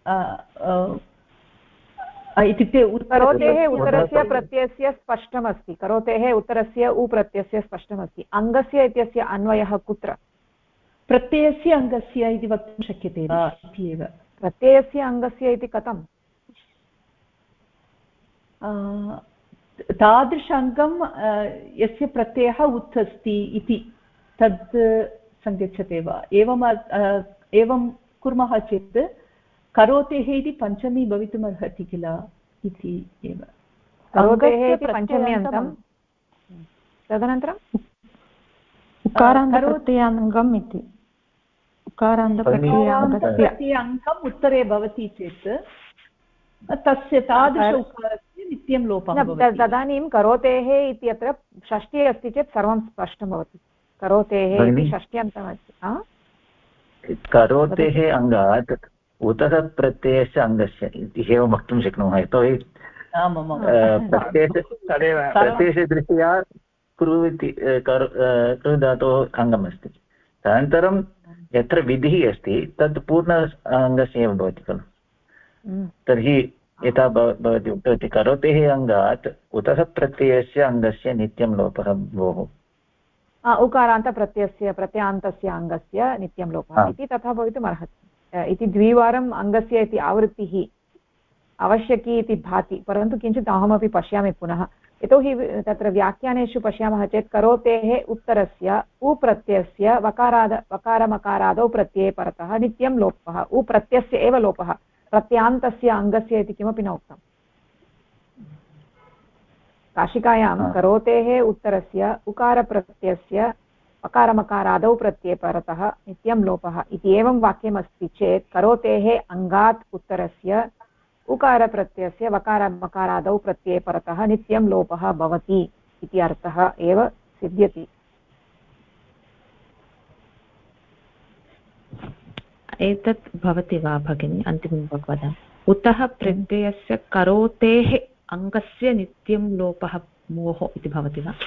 Speaker 9: इत्युक्ते
Speaker 1: करोतेः उत्तरस्य प्रत्ययस्य स्पष्टमस्ति, करोतेः उत्तरस्य उप्रत्ययस्य स्पष्टमस्ति। अङ्गस्य इत्यस्य अन्वयः कुत्र?
Speaker 9: प्रत्ययस्य अङ्गस्य इति वक्तुं शक्यते वा इति एव।
Speaker 1: प्रत्ययस्य अङ्गस्य इति कथं?
Speaker 9: तादृशाङ्गं यस्य प्रत्ययः उत् अस्ति इति तद् सङ्गच्छते वा? एवं कुर्मः चेत् करोतेः इति पञ्चमी भवितुमर्हति किल इति एव।
Speaker 1: करोतेः इति पञ्चम्यन्तं, तदनन्तरम्
Speaker 5: उकारान्तप्रत्ययाङ्गम् इति।
Speaker 9: उकारान्तप्रत्ययाङ्गम् उत्तरे भवति चेत् तस्य तादृश उकारस्य नित्यं लोपः भवति।
Speaker 1: तदानीं करोतेः इत्यत्र षष्ठी अस्ति चेत् सर्वं स्पष्टं भवति। करोतेः इति षष्ट्यन्तमस्ति।
Speaker 11: करोतेः अङ्गात् उतः प्रत्ययस्य अङ्गस्य इति एव वक्तुं शक्नुमः। यतोहि प्रत्ययस्य दृष्ट्या कृ इति कृ धातोः अङ्गमस्ति। तदनन्तरं यत्र विधिः अस्ति तत् पूर्ण अङ्गस्य एव भवति खलु। तर्हि यथा भवती उक्तवती करोतेः अङ्गात् उतः प्रत्ययस्य अङ्गस्य नित्यं लोपः भोः।
Speaker 1: उकारान्तप्रत्ययस्य प्रत्ययान्तस्य अङ्गस्य नित्यं लोपः इति तथा भवितुम् अर्हति इति द्विवारम् अङ्गस्य इति आवृत्तिः आवश्यकी इति भाति। परन्तु किञ्चित् अहमपि पश्यामि पुनः, यतोहि तत्र व्याख्यानेषु पश्यामः चेत् करोतेः उत्तरस्य उप्रत्ययस्य वकारमकारादौ प्रत्यये परतः नित्यं लोपः, उप्रत्ययस्य एव लोपः, प्रत्यान्तस्य अङ्गस्य इति किमपि न उक्तम्। काशिकायां करोतेः उत्तरस्य उकारप्रत्ययस्य अकारमकारादौ प्रत्यये परतः नित्यं लोपः इति एवं वाक्यमस्ति चेत् करोतेः अङ्गात् उत्तरस्य उकारप्रत्ययस्य वकारमकारादौ प्रत्यये परतः नित्यं लोपः भवति इति अर्थः एव सिद्ध्यति।
Speaker 9: एतत् भवति वा भगिनी? अन्तिमं वदामि। उतः प्रत्ययस्य करोतेः अङ्गस्य नित्यं लोपः मोहो इति भवति वा?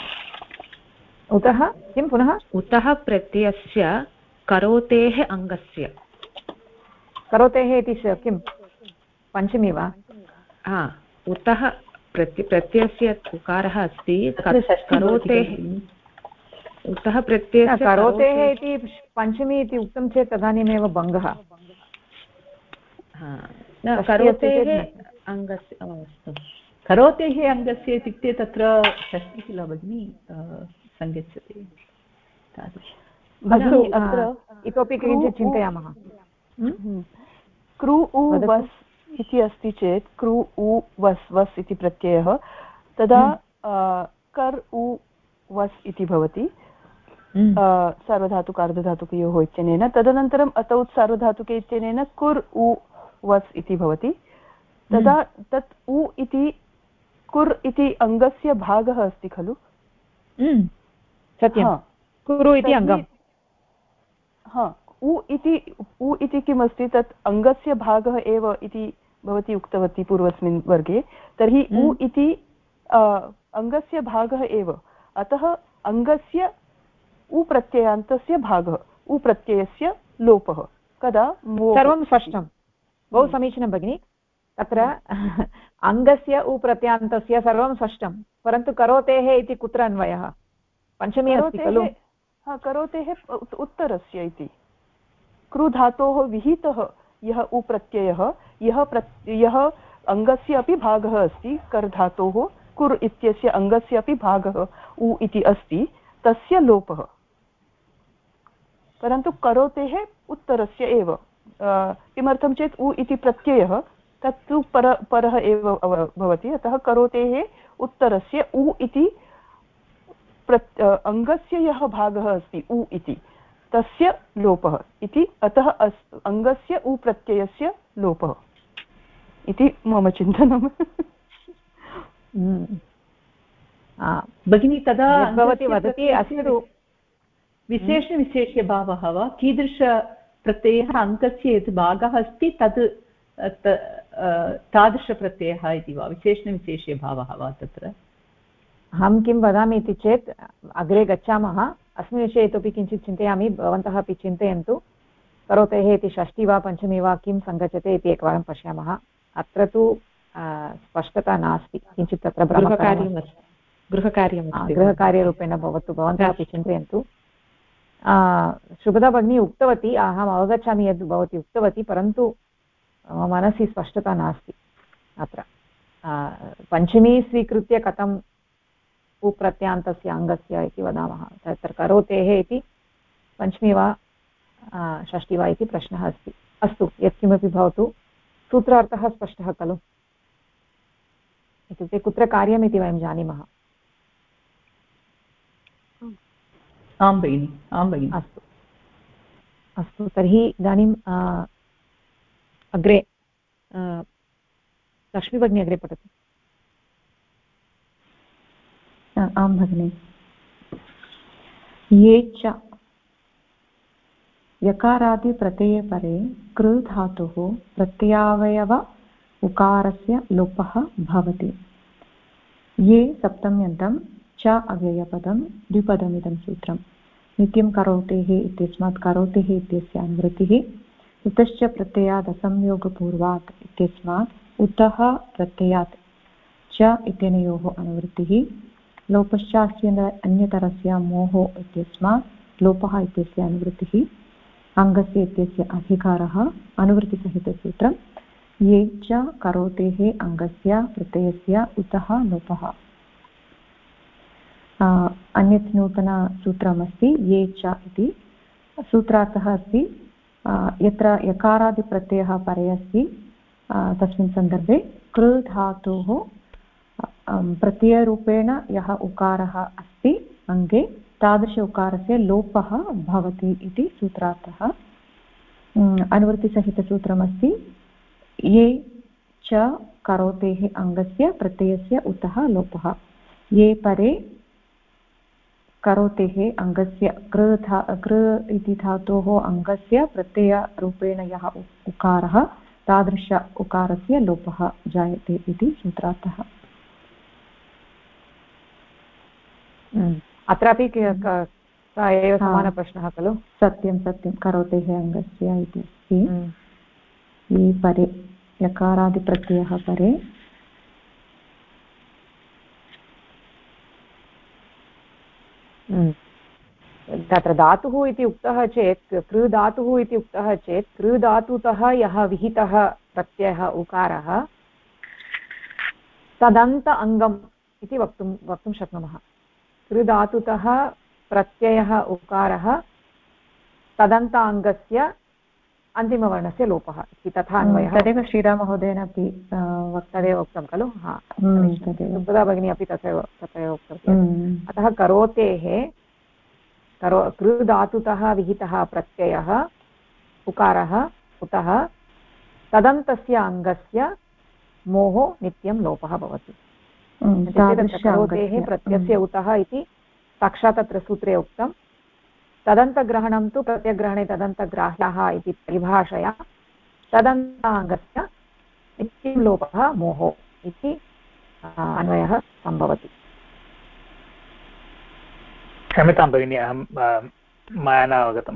Speaker 1: उतः किं पुनः?
Speaker 9: उतः प्रत्ययस्य करोतेः अङ्गस्य,
Speaker 1: करोतेः इति किं पञ्चमी वा?
Speaker 9: उतः प्रत्ययस्य उकारः अस्ति, करोतेः उतः प्रत्ययस्य
Speaker 1: करोतेः इति पञ्चमी इति उक्तं चेत् तदानीमेव भङ्गः।
Speaker 9: करोतेः अङ्गस्य, अस्तु,
Speaker 6: करोतेः अङ्गस्य इत्युक्ते तत्र षष्ठी किल भगिनी सङ्गच्छति तादृशम्।
Speaker 1: अत्र इतोपि किञ्चित् चिन्तयामः।
Speaker 6: कृ उ वस् इति अस्ति चेत् कृ उ वस् वस् इति प्रत्ययः, तदा कर् उ वस् इति भवति सार्वधातुक अर्धधातुकयोः इत्यनेन। तदनन्तरम् अतौ सार्वधातुके इत्यनेन कुर् उ वस् इति भवति। तदा तत् उ इति कुर् इति अङ्गस्य भागः अस्ति खलु?
Speaker 1: सत्यं, कुरु इति अङ्गम्।
Speaker 6: उ इति किमस्ति? तत् अङ्गस्य भागः एव इति भवती उक्तवती पूर्वस्मिन् वर्गे। तर्हि उ इति अङ्गस्य भागः एव, अतः अङ्गस्य उ प्रत्ययान्तस्य भागः, उ प्रत्ययस्य लोपः कदा?
Speaker 1: सर्वं स्पष्टं, बहु समीचीनं भगिनि। तत्र अङ्गस्य उ प्रत्ययान्तस्य सर्वं स्पष्टं, परन्तु करोतेः इति कुत्र अन्वयः? पञ्चमी अस्ति खलु?
Speaker 6: करोतेः उत्तरस्य इति कृ धातोः विहितः यः उ प्रत्ययः, यः अङ्गस्य अपि भागः अस्ति, कर् धातोः कुर् इत्यस्य अङ्गस्य अपि भागः उ इति अस्ति, तस्य लोपः। परन्तु करोतेः उत्तरस्य एव। किमर्थं चेत् उ इति प्रत्ययः तत्तु परः एव भवति, अतः करोतेः उत्तरस्य उ इति अङ्गस्य यः भागः अस्ति उ इति, तस्य लोपः इति, अतः अङ्गस्य उ प्रत्ययस्य लोपः इति मम चिन्तनम्।
Speaker 12: भगिनी, तदा
Speaker 1: भवती वदति अस्तु
Speaker 12: विशेषविशेष्यभावः वा? कीदृशप्रत्ययः अङ्गस्य यत् भागः अस्ति तद् तादृशप्रत्ययः इति वा? विशेषणविशेष्यभावः वा तत्र?
Speaker 1: अहं किं वदामि इति चेत् अग्रे गच्छामः, अस्मिन् विषये इतोपि किञ्चित् चिन्तयामि, भवन्तः अपि चिन्तयन्तु। करोतेः इति षष्ठी वा पञ्चमी वा किं सङ्गच्छते इति एकवारं पश्यामः। अत्र तु स्पष्टता नास्ति, किञ्चित् तत्र गृहकार्यरूपेण भवतु, भवन्तः अपि चिन्तयन्तु। शुभदा भगिनी उक्तवती, अहम् अवगच्छामि यद् भवती उक्तवती, परन्तु मम मनसि स्पष्टता नास्ति। अत्र पञ्चमी स्वीकृत्य कथं उप्रत्यान्तस्य अङ्गस्य इति वदामः? तत्र करोतेः इति पञ्चमी वा षष्ठी वा इति प्रश्नः अस्ति। अस्तु, यत्किमपि भवतु, सूत्रार्थः स्पष्टः खलु? इत्युक्ते कुत्र कार्यम् इति वयं जानीमः।
Speaker 12: आं भगिनि, आं भगिनि।
Speaker 1: अस्तु अस्तु, तर्हि इदानीम् अग्रे लक्ष्मी भगिनी अग्रे पठतु।
Speaker 5: आं भगिनि। ये च यकारादिप्रत्यये परे कृ धातुः प्रत्ययावयव उकारस्य लोपः भवति। ये सप्तम्यन्तं च अव्ययपदं द्विपदमिदं सूत्रं। नित्यं करोतेः इत्यस्मात् करोतेः इत्यस्य अनुवृत्तिः, उतश्च प्रत्ययात् असंयोगपूर्वात् इत्यस्मात् उतः प्रत्ययात् च इत्यनयोः अनुवृत्तिः, लोपश्चास्य अन्यतरस्य मोहो इत्यस्मात् लोपः इत्यस्य अनुवृत्तिः, अङ्गस्य इत्यस्य अधिकारः अनुवृत्तिसहितसूत्रं। ये च करोतेः अङ्गस्य प्रत्ययस्य उतः लोपः। अन्यत् नूतनसूत्रमस्ति ये च इति। सूत्रार्थः अस्ति यत्र यकारादिप्रत्ययः परे अस्ति तस्मिन् सन्दर्भे कृ धातोः प्रत्ययरूपेण यः उकारः अस्ति अङ्गे तादृश उकारस्य लोपः भवति इति सूत्रार्थः। अनुवृत्तिसहितसूत्रमस्ति ये च करोतेः अङ्गस्य प्रत्ययस्य उतः लोपः। ये परे करोतेः अङ्गस्य कृ इति धातोः अङ्गस्य प्रत्ययरूपेण यः उकारः तादृश उकारस्य लोपः जायते इति सूत्रार्थः।
Speaker 1: अत्रापि एव समानप्रश्नः खलु?
Speaker 5: सत्यं सत्यं, करोतेः अङ्गस्य इति अस्ति। ये परे यकारादिप्रत्ययः परे
Speaker 1: तत्र धातुः इति उक्तः चेत् कृ धातुः इति उक्तः चेत् कृ धातुतः यः विहितः प्रत्ययः उकारः तदन्त अङ्गम् इति वक्तुं शक्नुमः। कृ धातुतः प्रत्ययः उकारः तदन्त अङ्गस्य अन्तिमवर्णस्य लोपः इति तथा अन्वयः।
Speaker 5: तदेव श्रीराममहोदयेन अपि
Speaker 1: तदेव उक्तं खलु? सुभद्रा भगिनी अपि तथैव उक्तवती। अतः करोतेः कृ धातुतः विहितः प्रत्ययः उकारः उतः तदन्तस्य अङ्गस्य मोहो नित्यं लोपः भवति। करोतेः प्रत्ययस्य उतः इति साक्षात् तत्र सूत्रे उक्तं। तदन्तग्रहणं तु प्रत्यग्रहणे तदन्तग्राह्यः इति परिभाषया तदन्ताङ्गस्य नित्यं लोपः मोहो इति अन्वयः सम्भवति।
Speaker 4: क्षम्यतां भगिनी, अहं मया न अवगतम्।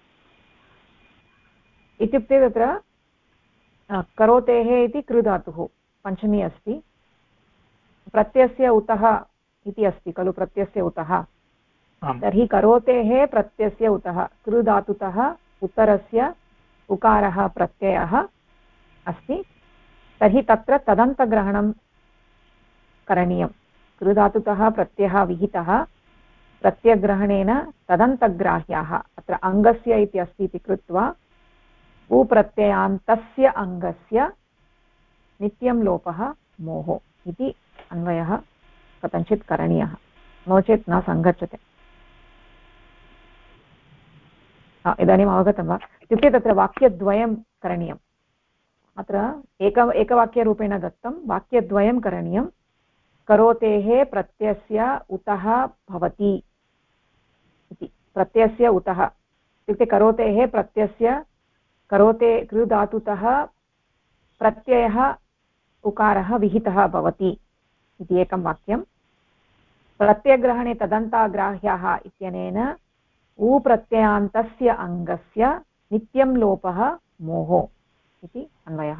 Speaker 1: इत्युक्ते तत्र करोतेः इति कृ धातुः पञ्चमी अस्ति, प्रत्ययस्य उतः इति अस्ति खलु? प्रत्ययस्य उतः, तर्हि करोतेः प्रत्ययस्य उतः कृ धातुतः उत्तरस्य उकारः प्रत्ययः अस्ति, तर्हि तत्र तदन्तग्रहणं करणीयं। कृ धातुतः प्रत्ययः विहितः, प्रत्यग्रहणेन तदन्तग्राह्याः अत्र अङ्गस्य इति अस्ति इति कृत्वा उप्रत्ययान्तस्य अङ्गस्य नित्यं लोपः मोहो इति अन्वयः कथञ्चित् करणीयः, नो चेत् न सङ्गच्छते। इदानीम् अवगतं वा? इत्युक्ते तत्र वाक्यद्वयं करणीयम्। अत्र एकवाक्यरूपेण दत्तं, वाक्यद्वयं करणीयं। करोतेः प्रत्ययस्य उतः भवति इति, प्रत्ययस्य उतः इत्युक्ते करोतेः प्रत्ययस्य करोते कृ धातुतः प्रत्ययः उकारः विहितः भवति इति एकं वाक्यं। प्रत्ययग्रहणे तदन्ताग्राह्यः इत्यनेन उप्रत्ययान्तस्य अङ्गस्य नित्यं लोपः मोहो इति अन्वयः।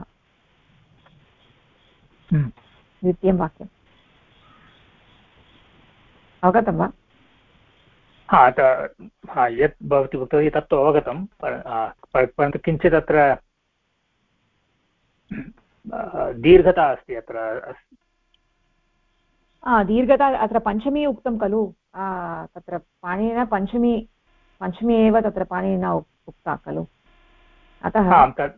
Speaker 1: द्वितीयं वाक्यम् अवगतं वा?
Speaker 4: यत् भवती उक्तवती तत्तु अवगतं, परन्तु किञ्चित् अत्र दीर्घता अस्ति अत्र।
Speaker 1: दीर्घता अत्र पञ्चमी उक्तं खलु? तत्र पाणिनिना पञ्चमी एव तत्र पाणिनिना उक्ता खलु? अतः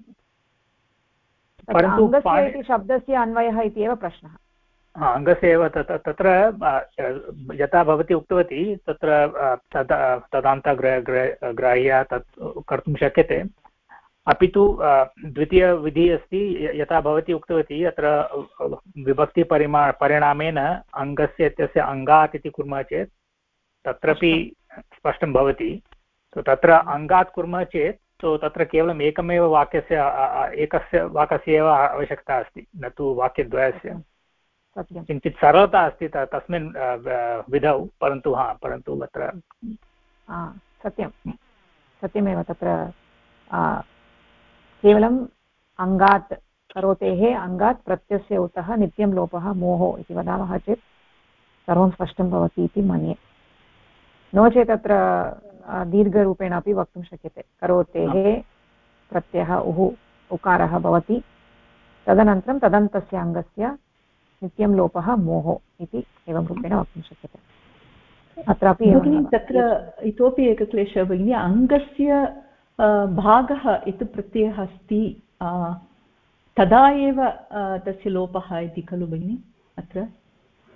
Speaker 1: अङ्गस्य इति शब्दस्य अन्वयः इति एव प्रश्नः।
Speaker 4: अङ्गस्य एव तत्र यथा भवती उक्तवती तत्र तदान्तग्राह्य तत् कर्तुं शक्यते, अपि तु द्वितीयविधिः अस्ति यथा भवती उक्तवती अत्र विभक्तिपरिणामेन अङ्गस्य इत्यस्य अङ्गात् इति कुर्मः चेत् तत्रापि स्पष्टं भवति। तत्र अङ्गात् कुर्मः चेत् तत्र केवलम् एकमेव एकस्य वाक्यस्य एव आवश्यकता अस्ति, न तु वाक्यद्वयस्य। किञ्चित् सरलता अस्ति तस्मिन् विधौ, परन्तु अत्र
Speaker 1: सत्यमेव तत्र केवलम् अङ्गात् करोतेः अङ्गात् प्रत्ययस्य उतः नित्यं लोपः मोहो इति वदामः चेत् सर्वं स्पष्टं भवति इति मन्ये। नो चेत् अत्र दीर्घरूपेण अपि वक्तुं शक्यते। करोतेः प्रत्ययः उकारः भवति, तदनन्तरं तदन्तस्य अङ्गस्य नित्यं लोपः मोहो इति एवं रूपेण वक्तुं शक्यते। अत्रापि
Speaker 12: तत्र इतोपि एकः क्लेशः भगिनि, अङ्गस्य भागः यत् प्रत्ययः अस्ति तदा एव तस्य लोपः इति खलु भगिनि? अत्र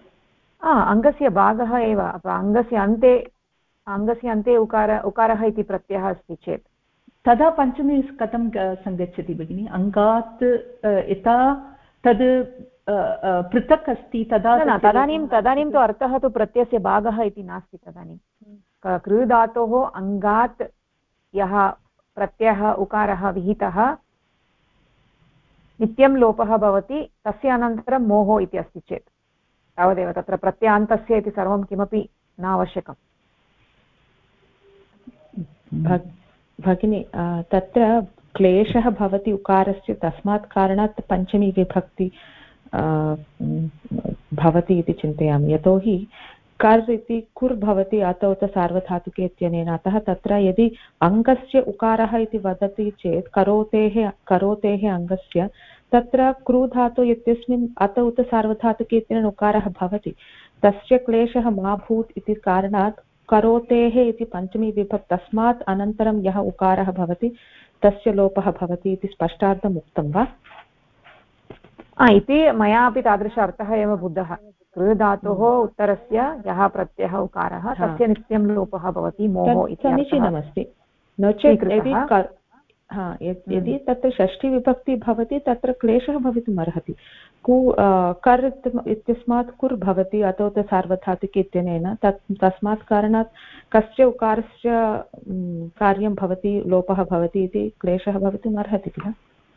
Speaker 1: अङ्गस्य भागः एव अङ्गस्य अन्ते उकारः इति प्रत्ययः अस्ति चेत्
Speaker 12: तदा पञ्चमी कथं सङ्गच्छति भगिनि अङ्गात् यथा तद् पृथक् अस्ति तदा
Speaker 1: तदानीं तु अर्थः तु प्रत्ययस्य भागः इति नास्ति तदानीं कृ धातोः अङ्गात् यः प्रत्ययः उकारः विहितः नित्यं लोपः भवति तस्य अनन्तरं मोहो इति अस्ति चेत् तावदेव तत्र प्रत्ययान्तस्य इति सर्वं किमपि न आवश्यकम्
Speaker 9: भगिनी तत्र क्लेशः भवति उकारस्य तस्मात् कारणात् पञ्चमी विभक्ति भवति इति चिन्तयामि यतोहि कर् इति कुर् भवति अतोत सार्वधातुके इत्यनेन अतः तत्र यदि अङ्गस्य उकारः इति वदति चेत् करोतेः अङ्गस्य तत्र क्रू धातु इत्यस्मिन् अत उत सार्वधातुके इत्यनेन उकारः भवति तस्य क्लेशः मा भूत् इति कारणात् करोतेः इति पञ्चमी विभक्ति तस्मात् अनन्तरं यः उकारः भवति तस्य लोपः भवति इति स्पष्टार्थम् उक्तं वा
Speaker 1: इति मयापि तादृश अर्थः एव बुद्धः कृ धातोः उत्तरस्य यः प्रत्ययः उकारः तस्य नित्यं लोपः भवति मोहो इति
Speaker 9: समीचीनमस्ति नो चेत् यदि तत्र षष्ठीविभक्ति भवति तत्र क्लेशः भवितुम् अर्हति कर् इत्यस्मात् कुर् भवति अतो सार्वधातुके इत्यनेन तस्मात् कारणात् कस्य उकारस्य कार्यं भवति लोपः भवति इति क्लेशः भवितुम् अर्हति किल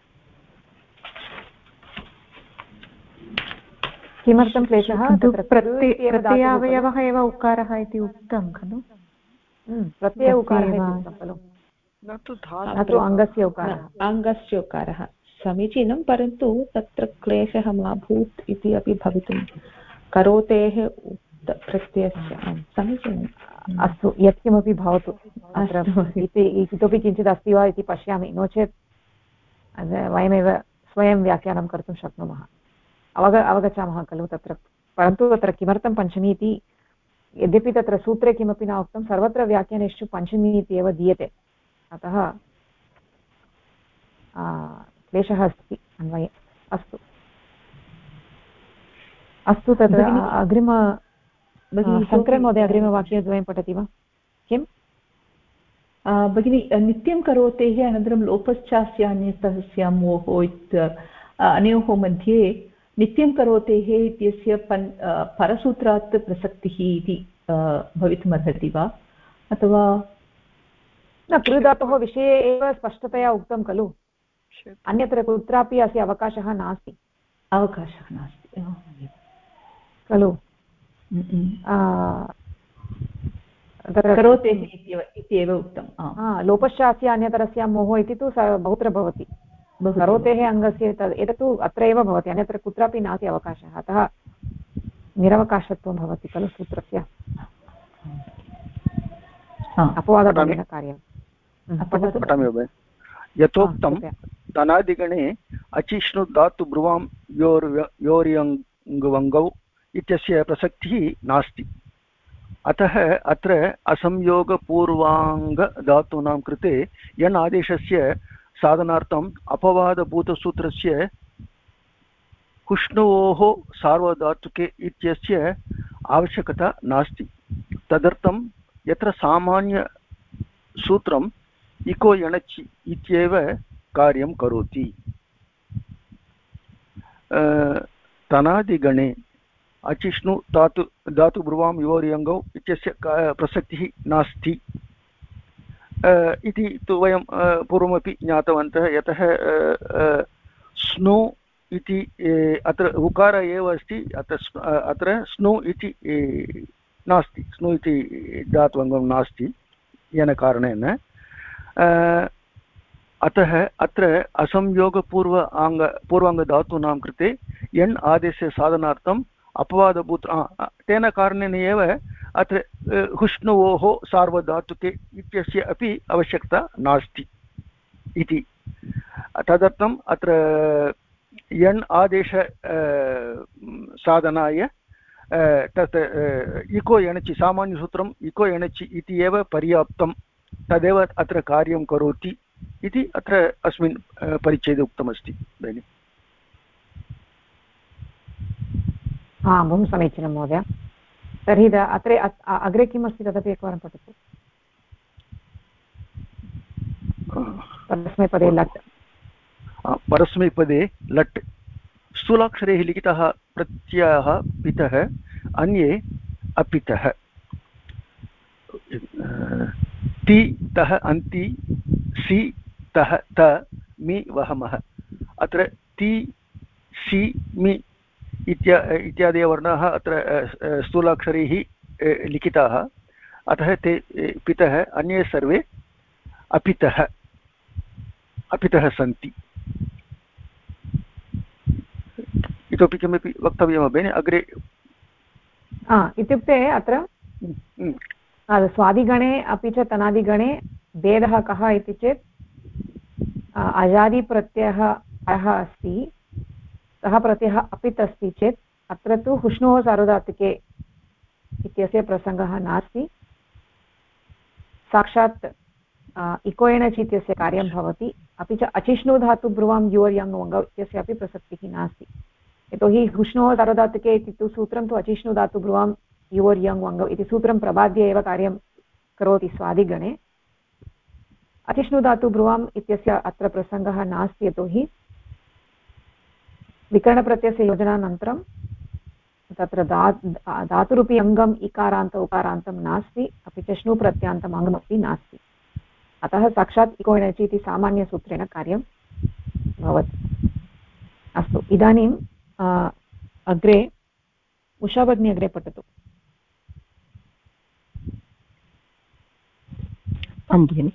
Speaker 1: किमर्थं क्लेशः
Speaker 5: प्रत्ययावयवः एव उकारः इति उक्तं खलु
Speaker 1: प्रत्यय उकारः इति उक्तं खलु न तु
Speaker 9: अङ्गस्य उकारः समीचीनं परन्तु तत्र क्लेशः मा भूत् इति अपि भवितुं करोतेः प्रत्ययस्य समीचीनम्
Speaker 1: अस्तु यत्किमपि भवतु इतोपि किञ्चित् अस्ति वा इति पश्यामि नो चेत् वयमेव स्वयं व्याख्यानं कर्तुं शक्नुमः अवगच्छामः खलु तत्र परन्तु तत्र किमर्थं पञ्चमी इति यद्यपि तत्र सूत्रे किमपि न उक्तं सर्वत्र व्याख्यानेषु पञ्चमी इति एव दीयते अतः क्लेशः अस्ति अन्वये अस्तु तत्र अग्रिम शङ्करन् महोदय अग्रिमवाक्यद्वयं पठति वा किं
Speaker 12: भगिनि नित्यं करोतेः अनन्तरं लोपश्चास्यान्यतस्य मोहो अनयोः मध्ये नित्यं करोतेः इत्यस्य परसूत्रात् प्रसक्तिः इति भवितुमर्हति वा अथवा
Speaker 1: न कृ धातोः विषये एव स्पष्टतया उक्तं खलु अन्यत्र कुत्रापि अस्य अवकाशः नास्ति खलु
Speaker 12: करोतेः इत्येव उक्तं
Speaker 1: लोपश्चास्य अन्यतरस्य मोहो इति तु बहुत्र भवति करोतेः अङ्गस्य एतत्तु अत्र एव भवति अन्यत्र कुत्रापि नास्ति अवकाशः अतः निरवकाशत्वं भवति खलु सूत्रस्य अपवादबलेन कार्यं
Speaker 7: पठामि यथोक्तं तनादिगणे अचिष्णु धातु ब्रुवां योर्यङ्गवङ्गौ इत्यस्य प्रसक्तिः नास्ति अतः अत्र असंयोगपूर्वाङ्गधातूनां कृते यन् आदेशस्य साधनार्थम् अपवादभूतसूत्रस्य हुष्णोः सार्वधातुके इत्यस्य आवश्यकता नास्ति तदर्थं यत्र सामान्यसूत्रम् इको यणचि इत्येव कार्यं करोति तनादिगणे अचिष्णु धातु ब्रुवां योर्यङ्गौ इत्यस्य प्रसक्तिः नास्ति इति तु वयं पूर्वमपि ज्ञातवन्तः यतः स्नो इति अत्र उकार एव अस्ति अत्र स्नो इति नास्ति स्नो इति धात्वङ्गं नास्ति येन कारणेन अतः अत्र पूर्वाङ्गधातूनां कृते यण् आदेशस्य साधनार्थम् अपवादभूत तेन कारणेन एव अत्र हुष्णुवोः सार्वधातुके इत्यस्य अपि आवश्यकता नास्ति इति तदर्थम् अत्र यण् आदेश साधनाय तत् इको यणचि सामान्यसूत्रम् इको यणचि इति एव पर्याप्तं तदेव अत्र कार्यं करोति इति अत्र अस्मिन् परिच्छेदे उक्तमस्ति भगिनि
Speaker 1: बहु समीचीनं महोदय तर्हि अत्र अग्रे किम् अस्ति तदपि एकवारं पठतु। परस्मैपदे लट्,
Speaker 7: परस्मैपदे लट् स्थूलाक्षरैः लिखितः प्रत्ययः पितः, अन्ये अपितः। ति तः अन्ति, सि तः त मि वहमः। अत्र ति सि मि इत्यादयः वर्णाः अत्र स्थूलाक्षरैः लिखिताः, अतः ते पितः, अन्ये सर्वे अपितः सन्ति। इतोपि किमपि वक्तव्यं वा भगिनि अग्रे?
Speaker 1: इत्युक्ते अत्र स्वादिगणे अपि च तनादिगणे भेदः कः इति चेत् अजादिप्रत्ययः यः अस्ति सः प्रत्ययः अपित् अस्ति चेत् अत्र तु हुष्णोः सार्वधातुके इत्यस्य प्रसङ्गः नास्ति। साक्षात् इको एणचि इत्यस्य कार्यं भवति। अपि च अचिष्णु धातु ब्रुवां युवर् यङ् वङ्ग इत्यस्य अपि प्रसक्तिः नास्ति, यतोहि हुष्णोः सार्वधातुके इति तु सूत्रं तु अचिष्णु धातु ब्रुवां युवर् यङ् वङ्ग इति सूत्रं प्रबाद्य एव कार्यं करोति स्वादिगणे। अचिष्णु धातु ब्रुवाम् इत्यस्य अत्र प्रसङ्गः नास्ति, यतोहि विकरणप्रत्ययस्य योजनानन्तरं तत्र धातुरूपी अङ्गम् इकारान्त उकारान्तं नास्ति, अपि च श्नु प्रत्ययान्तम् अङ्गमपि नास्ति। अतः साक्षात् इको एणचि इति सामान्यसूत्रेण कार्यं भवति। अस्तु, इदानीम् अग्रे उषा भगिनी अग्रे पठतु।
Speaker 13: आं भगिनि।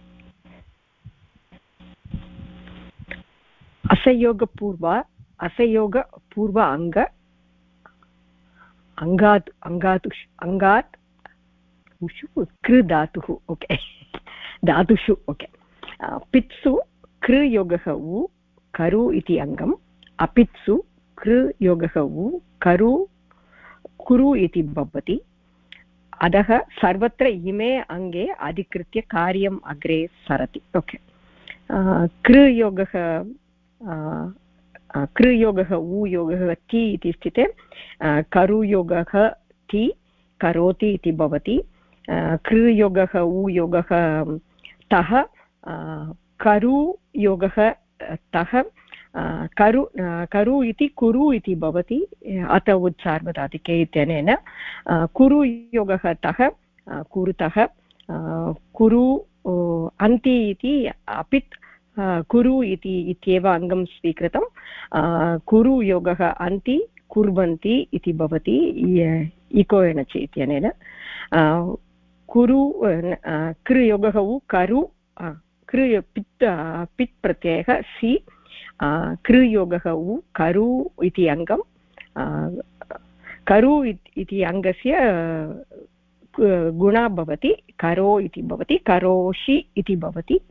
Speaker 13: असयोगपूर्व अङ्गात् कृ धातुः, ओके, धातुषु, ओके, पित्सु कृ योगः उ करु इति अङ्गम्, अपित्सु कृ योगः उ करु कुरु इति भवति। अतः सर्वत्र इमे अङ्गे अधिकृत्य कार्यम् अग्रे सरति। ओके, कृयोगः उ योगः ति इति स्थिते करुयोगः ति करोति इति भवति। कृयोगः उ योगः तः करुयोगः तः करु इति कुरु इति भवति। अत उच्चार्वधातुके इत्यनेन कुरुयोगः तः कुरुतः, कुरु अन्ति इति अपित् कुरु इति इत्येव अङ्गं स्वीकृतं। कुरुयोगः अन्ति कुर्वन्ति इति भवति इको एणचि इत्यनेन। कृयोगः उ करु पित् प्रत्ययः सि, कृयोगः उ करु इति अङ्गं, करु इति अङ्गस्य गुणा भवति करो इति भवति, करोषि इति भवति।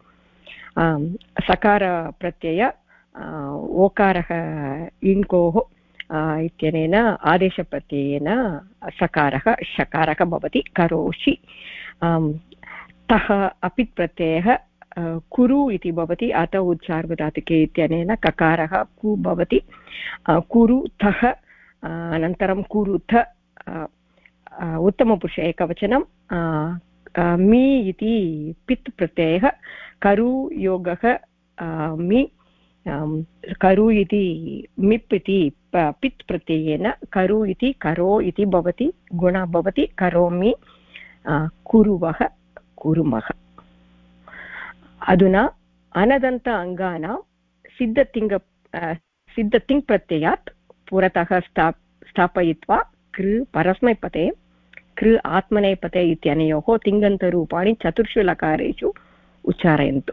Speaker 13: सकारप्रत्यय ओकारः इङ्कोः इत्यनेन आदेशप्रत्ययेन सकारः शकारः भवति, करोषि। तः अपित् प्रत्ययः कुरु इति भवति, अत उच्चार्वधातुके इत्यनेन ककारः कु भवति, कुरुतः। अनन्तरं कुरुथ उत्तमपुरुष एकवचनं, मि इति पित् प्रत्ययः करुयोगः मि, करु इति मिप् इति पित् प्रत्ययेन करु इति करो इति भवति, गुणः भवति करोमि, कुरुवः कुर्मः। अधुना अनदन्त अङ्गानां सिद्धतिङ् प्रत्ययात् पुरतः स्थापयित्वा कृ परस्मैपदे कृ आत्मनेपदे इत्यनयोः तिङन्तरूपाणि चतुर्षु लकारेषु उच्चारयन्तु।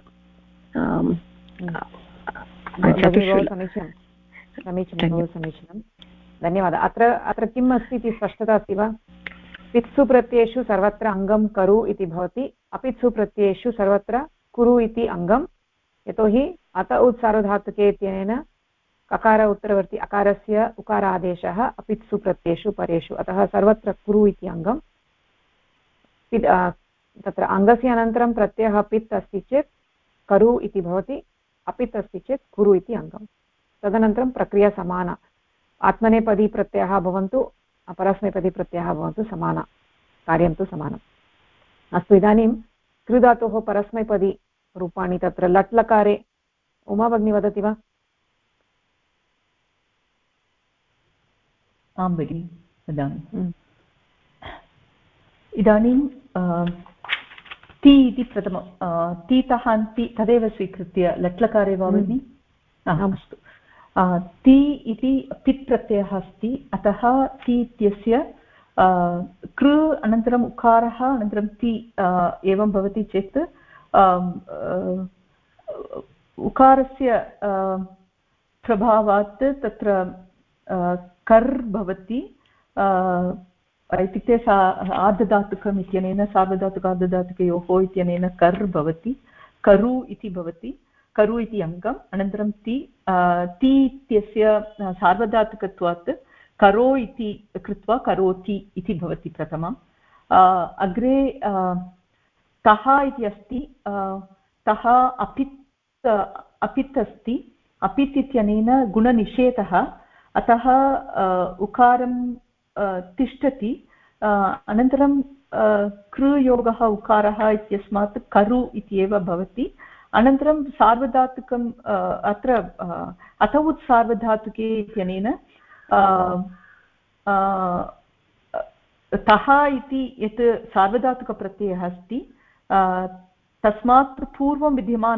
Speaker 1: समीचीनं, धन्यवादः। अत्र किम् अस्ति इति स्पष्टता अस्ति वा? पित्सु प्रत्ययेषु सर्वत्र अङ्गं करु इति भवति, अपित्सु प्रत्ययेषु सर्वत्र कुरु इति अङ्गं, यतोहि अत उत्सार्वधातुके इत्यनेन ककार उत्तरवर्ति अकारस्य उकारादेशः अपित्सु प्रत्ययेषु परेषु, अतः सर्वत्र कुरु इति अङ्गं। तत्र अङ्गस्य अनन्तरं प्रत्ययः पित् अस्ति चेत् करु इति भवति, अपित् अस्ति चेत् कुरु इति अङ्गं। तदनन्तरं प्रक्रिया समाना, आत्मनेपदी प्रत्ययः भवन्तु परस्मैपदी प्रत्ययः भवन्तु समाना, कार्यं तु समानम्। अस्तु, इदानीं कृधातोः परस्मैपदी रूपाणि तत्र लट् लकारे उमा भगिनी वदति वा?
Speaker 12: आं भगिनि वदामि। इदानीं ति इति प्रथमं तीतः अन्ति तदेव स्वीकृत्य लट्लकारे वा भगिनि? अस्तु, ति इति पित् प्रत्ययः अस्ति, अतः ति इत्यस्य कृ अनन्तरम् उकारः अनन्तरं ति एवं भवति चेत् उकारस्य प्रभावात् तत्र कर् भवति, इत्युक्ते आर्धधातुकम् इत्यनेन सार्वधातुकार्धधातुकयोः इत्यनेन कर् भवति, करु इति भवति, करु इति अङ्गम्। अनन्तरं ति इत्यस्य सार्वधातुकत्वात् करो इति कृत्वा करोति इति भवति प्रथमम्। अग्रे तः इति अस्ति, तः अपित् अस्ति, अपित् इत्यनेन गुणनिषेधः, अतः उकारं तिष्ठति। अनन्तरं कृयोगः उकारः इत्यस्मात् करु इत्येव भवति। अनन्तरं सार्वधातुकम् अत्र अतौत् सार्वधातुके इत्यनेन तः इति यत् सार्वधातुकप्रत्ययः अस्ति तस्मात् पूर्वं विद्यमान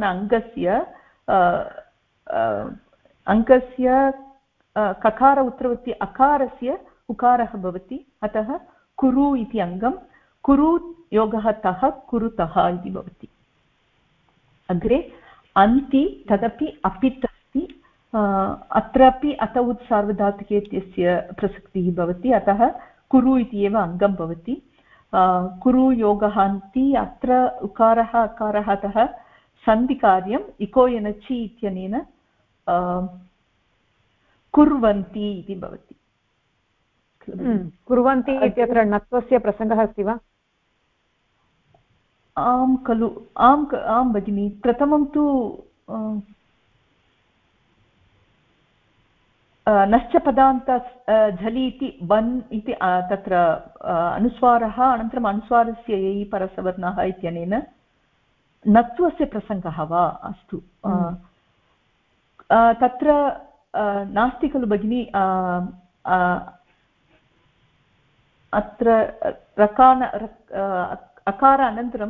Speaker 12: अङ्गस्य ककार उत्तरवर्ति अकारस्य उकारः भवति, अतः कुरु इति अङ्गं, कुरु योगः तः कुरुतः इति भवति। अग्रे अन्ति तदपि अपित् अस्ति, अत्रापि अतौत् सार्वधातुके इत्यस्य प्रसक्तिः भवति, अतः कुरु इति एव अङ्गं भवति। कुरु योगः अन्ति, अत्र उकारः अकारः अतः सन्धिकार्यम् इको यनचि इत्यनेन कुर्वन्ति इति भवति।
Speaker 1: कुर्वन्ति इत्यत्र णत्वस्य प्रसङ्गः अस्ति वा?
Speaker 12: आं खलु, आं भगिनि। प्रथमं तु नश्च पदान्त झलि इति वन् इति तत्र अनुस्वारः, अनन्तरम् अनुस्वारस्य ययि परसवर्णः इत्यनेन नत्वस्य प्रसङ्गः वा? अस्तु, तत्र नास्ति खलु भगिनि। अत्र अकार अनन्तरं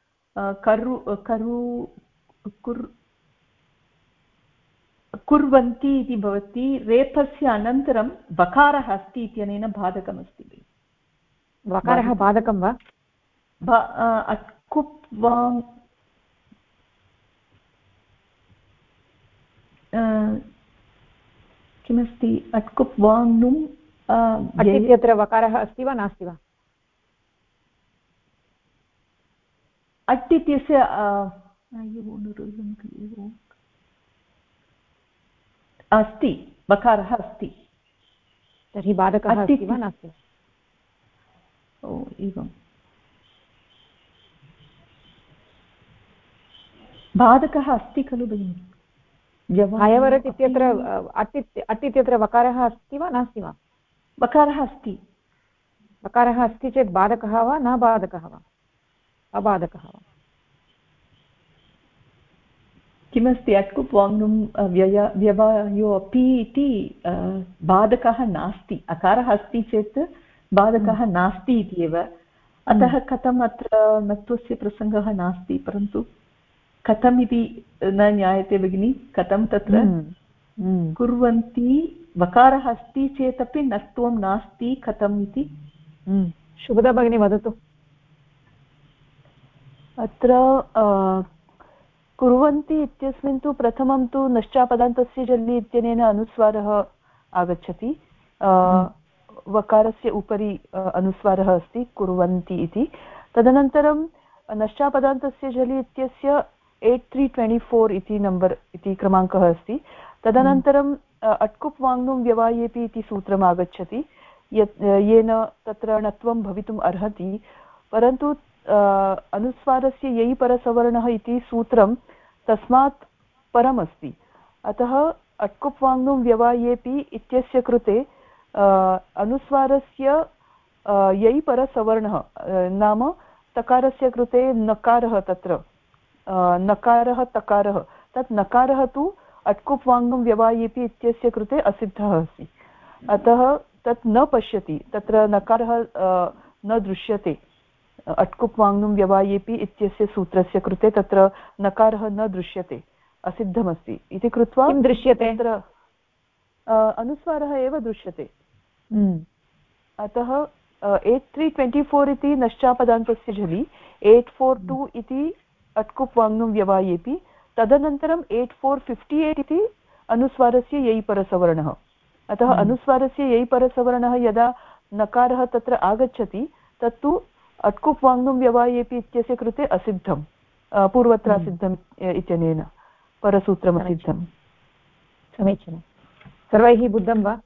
Speaker 12: कुर्वन्ति इति भवति। रेफस्य अनन्तरं वकारः अस्ति इत्यनेन बाधकमस्ति।
Speaker 1: वकारः बाधकं वा?
Speaker 12: अट्कुप् वाङ् किमस्ति? अट्कुप् वाङ्नुम्
Speaker 1: इत्यत्र वकारः अस्ति वा नास्ति वा?
Speaker 12: अट् इत्यस्य अस्ति, वकारः अस्ति।
Speaker 1: तर्हि बाधकः अस्ति वा नास्ति?
Speaker 12: ओ एवं, बाधकः अस्ति खलु भगिनि।
Speaker 1: हयवरट् इत्यत्र अट् इत्यत्र वकारः अस्ति वा नास्ति वा?
Speaker 12: वकारः अस्ति।
Speaker 1: वकारः अस्ति चेत् बाधकः वा न बाधकः वा? अबाधकः वा?
Speaker 12: किमस्ति? अट्कुप् वाङ्नुं व्यवायो अपि इति बाधकः नास्ति। अकारः अस्ति चेत् बाधकः नास्ति इति एव। अतः कथम् अत्र नत्वस्य प्रसङ्गः नास्ति? परन्तु कथम् इति न ज्ञायते भगिनि। कथं तत्र कुर्वन्ति वकारः अस्ति चेदपि नत्वं नास्ति, कथम् इति?
Speaker 1: शुभदा भगिनी वदतु।
Speaker 6: अत्र कुर्वन्ति इत्यस्मिन् तु प्रथमं तु नश्चापदान्तस्य जल्ि इत्यनेन अनुस्वारः आगच्छति। वकारस्य उपरि अनुस्वारः अस्ति कुर्वन्ति इति। तदनन्तरं नश्चापदान्तस्य जलि इत्यस्य 8324 इति नम्बर् इति क्रमाङ्कः अस्ति। तदनन्तरं अट्कुप् वाङ्नुं व्यवायेपि इति सूत्रम् आगच्छति, येन तत्र णत्वं भवितुम् अर्हति। परन्तु अनुस्वारस्य ययि परसवर्णः इति सूत्रं तस्मात् परमस्ति। अतः अट्कुप् वाङ्नुं व्यवायेपि इत्यस्य कृते अनुस्वारस्य यै परसवर्णः नाम तकारस्य कृते नकारः तत्र नकारः तकारः तत् नकारः तु अट्कुप् वाङ्गं व्यवायेपि इत्यस्य कृते असिद्धः अस्ति अतः तत् न पश्यति तत्र नकारः न दृश्यते अट्कुप् वाङ्गं व्यवायेपि इत्यस्य सूत्रस्य कृते तत्र नकारः न दृश्यते असिद्धमस्ति इति कृत्वा
Speaker 1: किं दृश्यते
Speaker 6: तत्र अनुस्वारः एव दृश्यते अतः 8324 इति नश्चापदान्तस्य झलि 842 इति अट्कुप् वाङ्गं व्यवायेपि तदनन्तरं 8458 इति अनुस्वारस्य यै परसवर्णः अतः अनुस्वारस्य यै परसवर्णः यदा नकारः तत्र आगच्छति तत्तु अट्कुप् वाङ्गं व्यवायेपि इत्यस्य कृते असिद्धं पूर्वत्र असिद्धम् इत्यनेन परसूत्रम् असिद्धम्
Speaker 1: समीचीनं सर्वैः बुद्धं वा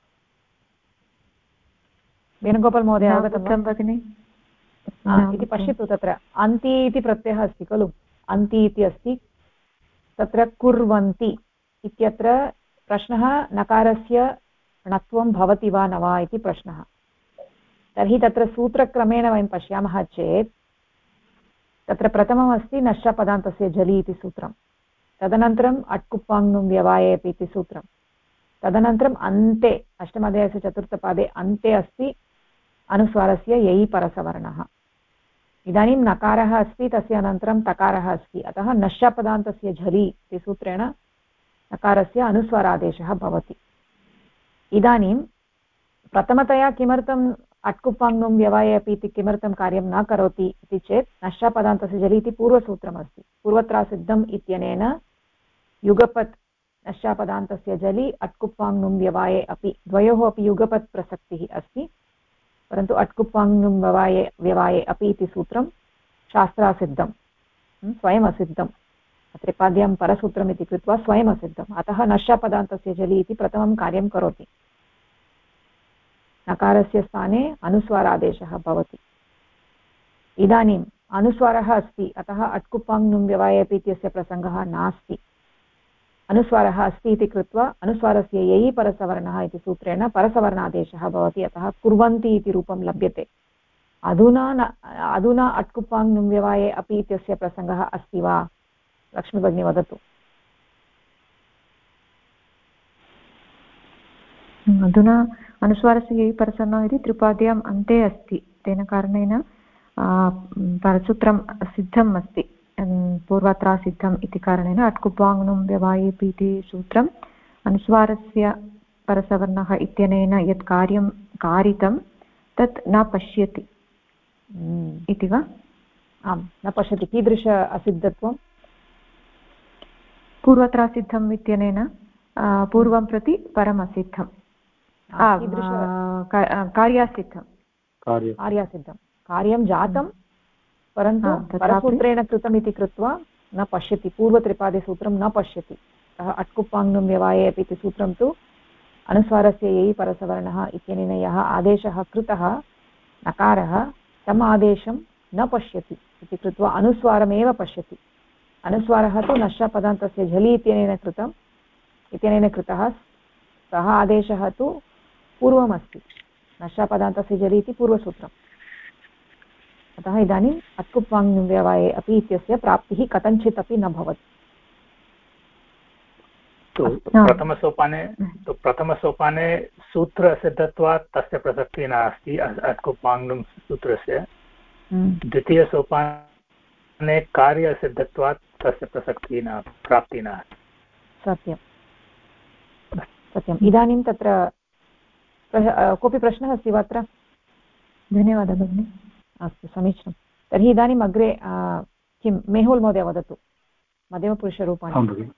Speaker 1: वेणुगोपाल् महोदय अवगतं भगिनि इति पश्यतु तत्र अन्ति इति प्रत्ययः अस्ति खलु अन्ति इति अस्ति तत्र कुर्वन्ति इत्यत्र प्रश्नः नकारस्य णत्वं भवति वा न वा इति प्रश्नः तर्हि तत्र सूत्रक्रमेण वयं पश्यामः चेत् तत्र प्रथममस्ति नश्चपदान्तस्य झलि इति सूत्रं तदनन्तरम् अट्कुप्वाङ्गं व्यवायेपि इति सूत्रं तदनन्तरम् अन्ते अष्टमाध्यायस्य चतुर्थपादे अन्ते अस्ति अनुस्वारस्य यै परसवर्णः इदानीं नकारः अस्ति तस्य अनन्तरं तकारः अस्ति अतः नश्चपदान्तस्य झलि इति सूत्रेण नकारस्य अनुस्वारादेशः भवति इदानीं प्रथमतया किमर्थम् अट्कुप्वाङ्गं व्यवायेपि इति किमर्थं कार्यं न करोति इति चेत् नश्चपदान्तस्य झलि इति पूर्वसूत्रमस्ति पूर्वत्रासिद्धम् इत्यनेन युगपत् नश्चापदान्तस्य झलि अट्कुप्वाङ्गं व्यवाये अपि द्वयोः अपि युगपत् प्रसक्तिः अस्ति परन्तु अट्कुप्वाङ्गं व्यवाये अपि इति सूत्रं शास्त्रासिद्धं स्वयम् असिद्धं त्रिपाद्यां परसूत्रम् इति कृत्वा स्वयम् असिद्धम् अतः नश्चापदान्तस्य झलि इति प्रथमं कार्यं करोति नकारस्य स्थाने अनुस्वारादेशः भवति इदानीम् अनुस्वारः अस्ति अतः अट्कुप्वाङ्गं व्यवाये अपि इत्यस्य प्रसङ्गः नास्ति अनुस्वारः अस्ति इति कृत्वा अनुस्वारस्य यै परसवर्णः इति सूत्रेण परसवर्णादेशः भवति अतः कुर्वन्ति इति रूपं लभ्यते अधुना अट्कुप्वाङ्गं व्यवाये अपि इत्यस्य प्रसङ्गः अस्ति वा लक्ष्मी भगिनी वदतु
Speaker 5: अधुना अनुस्वारस्य यै परसवर्णः इति त्रिपाद्याम् अन्ते अस्ति तेन कारणेन परसूत्रं सिद्धम् अस्ति पूर्वत्र सिद्धम् इति कारणेन अट्कुप्वाङ्गं व्यवायेपि इति सूत्रम् अनुस्वारस्य परसवर्णः इत्यनेन यत् कार्यं कारितं तत् न पश्यति इति वा
Speaker 1: आम् न पश्यति कीदृश असिद्धत्वं
Speaker 5: पूर्वत्र सिद्धम् इत्यनेन पूर्वं प्रति परम् असिद्धं
Speaker 1: कार्यासिद्धं कार्यं जातं परन्तु परसूत्रेण कृतम् इति कृत्वा न पश्यति पूर्वत्रिपादिसूत्रं न पश्यति अतः अट्कुप्वाङ्गं व्यवाये अपि इति सूत्रं तु अनुस्वारस्य यै परसवर्णः इत्यनेन यः आदेशः कृतः नकारः तम् आदेशं न पश्यति इति कृत्वा अनुस्वारमेव पश्यति अनुस्वारः तु नश्चपदान्तस्य झलि इत्यनेन कृतः सः आदेशः तु पूर्वमस्ति नश्चपदान्तस्य झलि इति पूर्वसूत्रम् अतः इदानीम् अट्कुप्वाङ्गं व्यवाये अपि इत्यस्य प्राप्तिः कथञ्चित् अपि न भवति
Speaker 4: प्रथमसोपाने सूत्रसिद्धत्वात् तस्य प्रसक्तिः नास्ति अट्कुप्वाङ्गं सूत्रस्य द्वितीयसोपाने कार्यसिद्धत्वात् तस्य प्रसक्तिः न प्राप्तिः नास्ति
Speaker 1: सत्यम् इदानीं तत्र कोऽपि प्रश्नः अस्ति वा अत्र
Speaker 5: धन्यवादः भगिनि
Speaker 1: अस्तु समीचीनं तर्हि इदानीम् अग्रे किं मेहुल् महोदय वदतु मध्यमपुरुषरूपाणि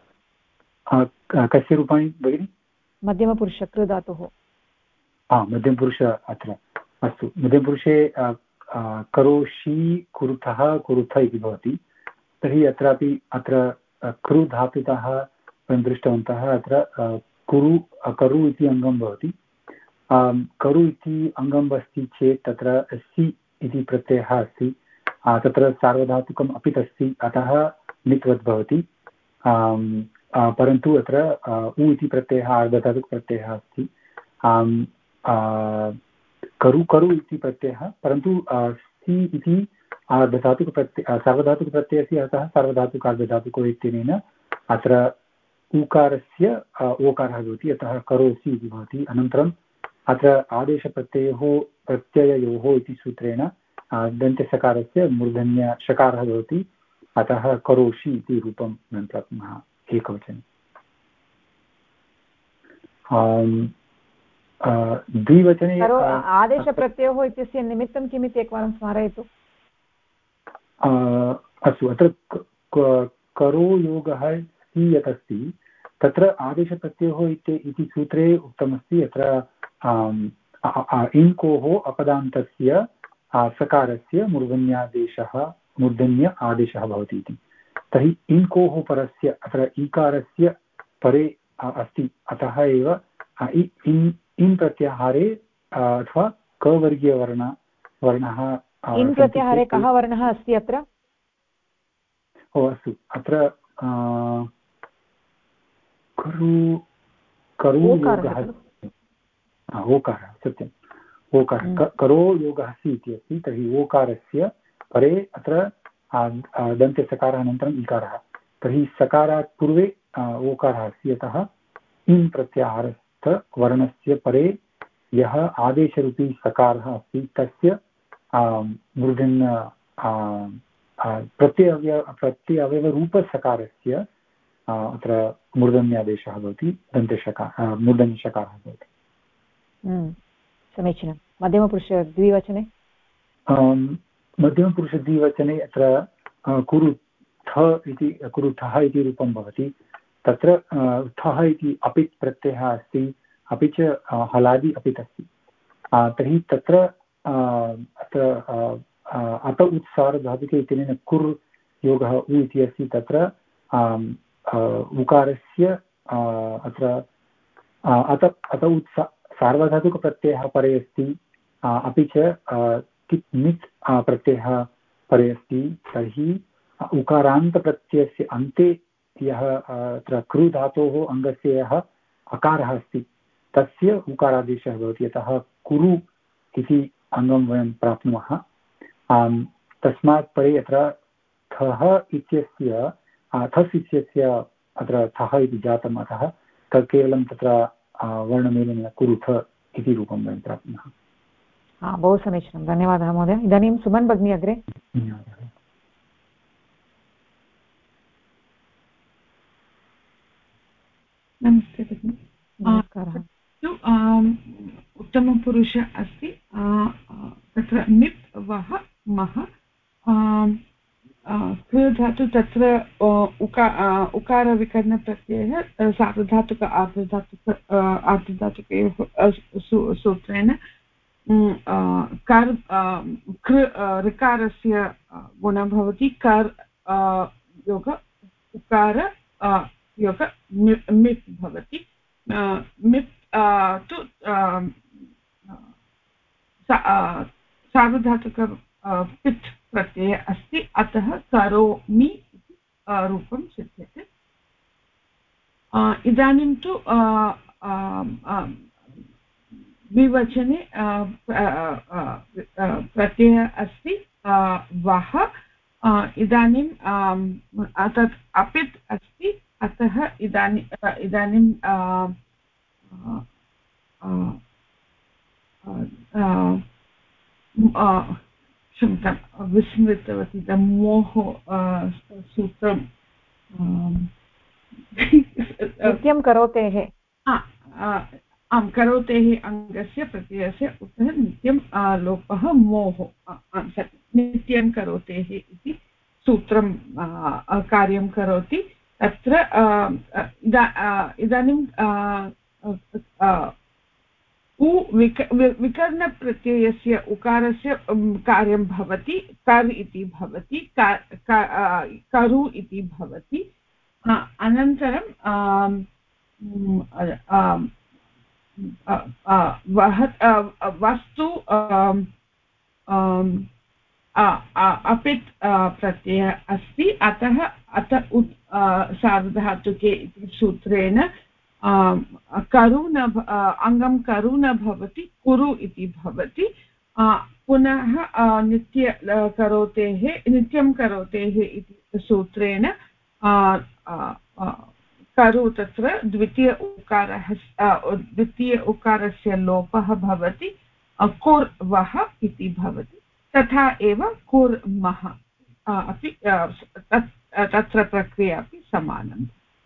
Speaker 3: कस्य रूपाणि भगिनि
Speaker 1: मध्यमपुरुष कृ धातुः
Speaker 3: मध्यमपुरुष अत्र अस्तु मध्यमपुरुषे करोषि कुरुतः कुरुथ इति भवति तर्हि अत्रापि अत्र कृ धातुतः वयं दृष्टवन्तः अत्र करु इति अङ्गं भवति करु इति अङ्गम् अस्ति चेत् तत्र सि इति प्रत्ययः अस्ति तत्र सार्वधातुकम् अपि अस्ति अतः नित्वद् भवति परन्तु अत्र उ इति प्रत्ययः आर्धधातुकप्रत्ययः अस्ति करु करु इति प्रत्ययः, परन्तु सि इति सार्वधातुकप्रत्ययस्य अतः सार्वधातुकार्धधातुको इत्यनेन अत्र ऊकारस्य ओकारः भवति, अतः करोसि इति भवति। अनन्तरम् अत्र प्रत्यययोः इति सूत्रेण दन्त्यसकारस्य मूर्धन्यषकारः भवति, अतः करोषि इति रूपं वयं प्राप्नुमः एकवचने। द्विवचने
Speaker 1: आदेशप्रत्ययोः इत्यस्य निमित्तं किमिति एकवारं स्मारयतु।
Speaker 3: अस्तु, अत्र करो योगः सि यत् अस्ति तत्र आदेशप्रत्ययोः इति सूत्रे उक्तमस्ति, अत्र इङ्कोः अपदान्तस्य सकारस्य मूर्धन्य आदेशः भवति इति। तर्हि इङ्कोः परस्य अत्र ईकारस्य परे अस्ति, अतः एव इन् प्रत्याहारे अथवा कवर्गीयवर्णः
Speaker 1: इन् प्रत्याहारे कः वर्णः अस्ति अत्र?
Speaker 3: अस्तु, अत्र करोयोगः ओकारः, सत्यम्, ओकारः करो योगः सि इति अस्ति। तर्हि ओकारस्य परे अत्र दन्त्यसकारः अनन्तरम् इकारः, तर्हि सकारात् पूर्वे ओकारः अस्ति, अतः इन् प्रत्याहारस्थवर्णस्य परे यः आदेशरूपी सकारः अस्ति तस्य मूर्धन्य प्रत्ययवयवरूपसकारस्य अत्र मूर्धन्यादेशः भवति, मूर्धन्यषकारः भवति।
Speaker 1: समीचीनं। मध्यमपुरुषद्विवचने
Speaker 3: मध्यमपुरुषद्विवचने अत्र कुरुथः इति रूपं भवति। तत्र थः इति अपित् प्रत्ययः अस्ति, अपि च हलादि अपित् अस्ति। तर्हि तत्र अत्र अत उत्सारधातुके इत्यनेन कुर् योगः उ इति अस्ति। तत्र उकारस्य अत्र अत सार्वधातुकप्रत्ययः परे अस्ति, अपि च कित् नित् प्रत्ययः परे अस्ति। तर्हि उकारान्तप्रत्ययस्य अन्ते यः अत्र कृ धातोः अङ्गस्य यः अकारः अस्ति तस्य उकारादेशः भवति, अतः कुरु इति अङ्गं वयं प्राप्नुमः। तस्मात् परे अत्र थः इत्यस्य अत्र थः इति जातम्, अतः केवलं तत्र वर्णमेलनेन कुरुथ इति रूपं वयं प्राप्नुमः।
Speaker 1: बहु समीचीनं, धन्यवादः महोदय। इदानीं सुमन् भगिनी अग्रे।
Speaker 8: नमस्ते भगिनि। उत्तमपुरुष अस्ति, तत्र निप् वः मः धातु, तत्र उकारविकरणप्रत्ययः सार्वधातुक आर्धधातुकयोः सूत्रेण ऋकारस्य गुणः भवति, कर् योग उकार योग मिप् भवति। मिप् तु सार्वधातुक पित् प्रत्ययः अस्ति, अतः करोमि इति रूपं सिद्ध्यते। इदानीं तु द्विवचने प्रत्ययः अस्ति वः। इदानीं तत् अपित् अस्ति, अतः इदानीं क्षम्यतां, विस्मृतवती मोह सूत्रं
Speaker 1: नित्यं करोतेः।
Speaker 8: आं, करोतेः अङ्गस्य प्रत्ययस्य उत्तरं नित्यं लोपः मोह, नित्यं करोतेः इति सूत्रं कार्यं करोति। तत्र इदानीं विकरणप्रत्ययस्य उकारस्य कार्यं भवति, कर् इति भवति, करु इति भवति। अनन्तरं वस्तु अपित् प्रत्ययः अस्ति, अतः सार्वधातुके इति सूत्रेण अङ्गं करु न भवति कुरु इति भवति पुनः नित्यं करोतेः इति सूत्रेण करु तत्र द्वितीय उकारस्य लोपः भवति कुर्वः इति भवति तथा एव कुर्मः अपि तत्र प्रक्रिया अपि समानं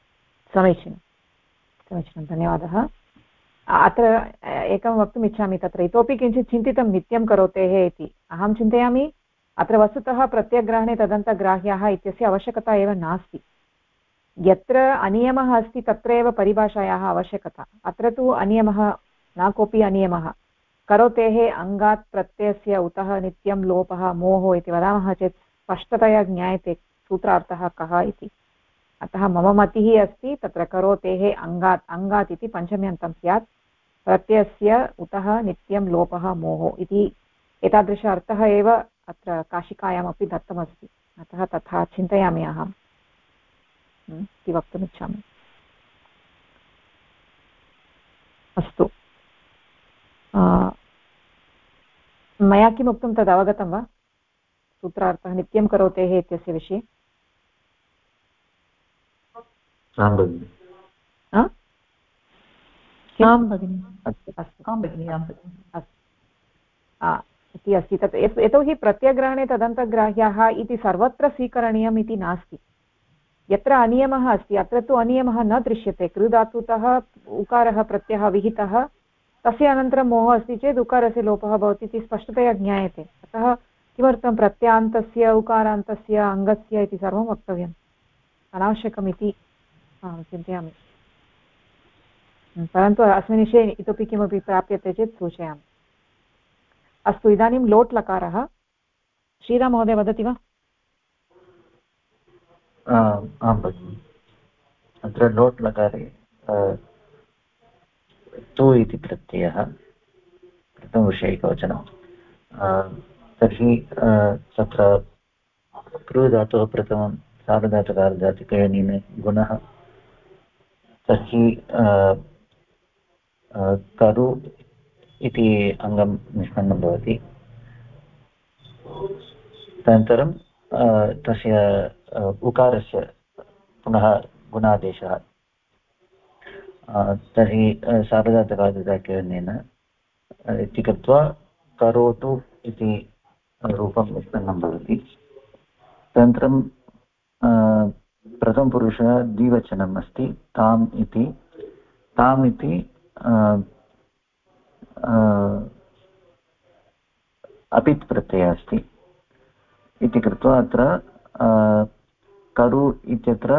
Speaker 1: समीचीनं धन्यवादः अत्र एकं वक्तुम् इच्छामि तत्र इतोपि किञ्चित् चिन्तितं नित्यं करोतेः इति अहं चिन्तयामि अत्र वस्तुतः प्रत्ययग्रहणे तदन्तग्राह्याः इत्यस्य आवश्यकता एव नास्ति यत्र अनियमः अस्ति तत्र एव परिभाषायाः आवश्यकता अत्र तु अनियमः न कोऽपि अनियमः करोतेः अङ्गात् प्रत्ययस्य उतः नित्यं लोपः मोहो इति वदामः चेत् स्पष्टतया ज्ञायते सूत्रार्थः कः इति अतः मम मतिः अस्ति तत्र करोतेः अङ्गात् इति पञ्चम्यन्तं स्यात् प्रत्ययस्य उतः नित्यं लोपः मोहो इति एतादृश अर्थः एव अत्र काशिकायामपि दत्तमस्ति अतः तथा चिन्तयामि अहम् इति वक्तुमिच्छामि अस्तु मया किम् उक्तं तद् अवगतं वा सूत्रार्थः नित्यं करोतेः इत्यस्य विषये इति अस्ति तत् यतोहि प्रत्ययग्रहणे तदन्तग्राह्याः इति सर्वत्र स्वीकरणीयम् इति नास्ति यत्र अनियमः अस्ति अत्र तु अनियमः न दृश्यते कृधातुतः उकारः प्रत्ययः विहितः तस्य अनन्तरं मोहः अस्ति चेत् उकारस्य लोपः भवति इति स्पष्टतया ज्ञायते अतः किमर्थं प्रत्ययान्तस्य उकारान्तस्य अङ्गस्य इति सर्वं वक्तव्यम् अनावश्यकमिति चिन्तयामि परन्तु अस्मिन् विषये इतोपि किमपि प्राप्यते चेत् सूचयामि अस्तु इदानीं लोट् लकारः श्रीराम महोदय वदति वा
Speaker 11: आं भगिनि अत्र लोट् लकारे तु इति प्रत्ययः प्रथमविषयिकवचनं तर्हि तत्र कृ धातुः प्रथमं सार्वधातुकार्धधातुकयोनिन गुणः तर्हि करु इति अङ्गं निष्पन्नं भवति तदनन्तरं तस्य उकारस्य पुनः गुणादेशः तर्हि सार्वधातुकार्धधातुकयोनेन इति कृत्वा करोतु इति रूपं निष्पन्नं भवति तदनन्तरं प्रथमपुरुषः द्विवचनम् अस्ति ताम् इति अपित् प्रत्ययः अस्ति इति कृत्वा अत्र करु इत्यत्र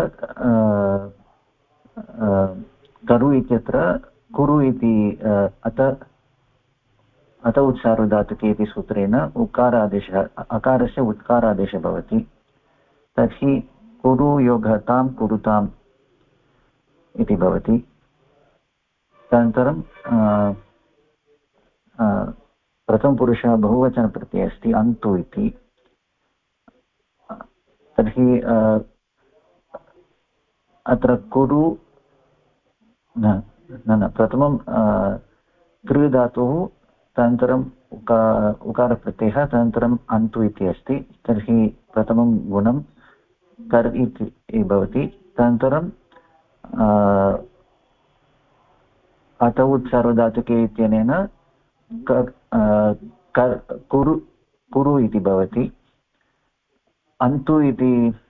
Speaker 11: कुरु इति अत उत्सारुधातुके इति सूत्रेण उकारादेशः अकारस्य उत्कारादेशः भवति तर्हि कुरु योगः तां कुरुताम् इति भवति तदनन्तरं प्रथमपुरुषः बहुवचनप्रत्ययः अस्ति अन्तु इति तर्हि अत्र कुरु न प्रथमं कृ धातुः तदनन्तरम् उकारप्रत्ययः तदनन्तरम् अन्तु इति अस्ति तर्हि प्रथमं गुणं कर् इति भवति तदनन्तरं अत उत्सार्वधातुके इत्यनेन कुरु इति भवति अन्तु इति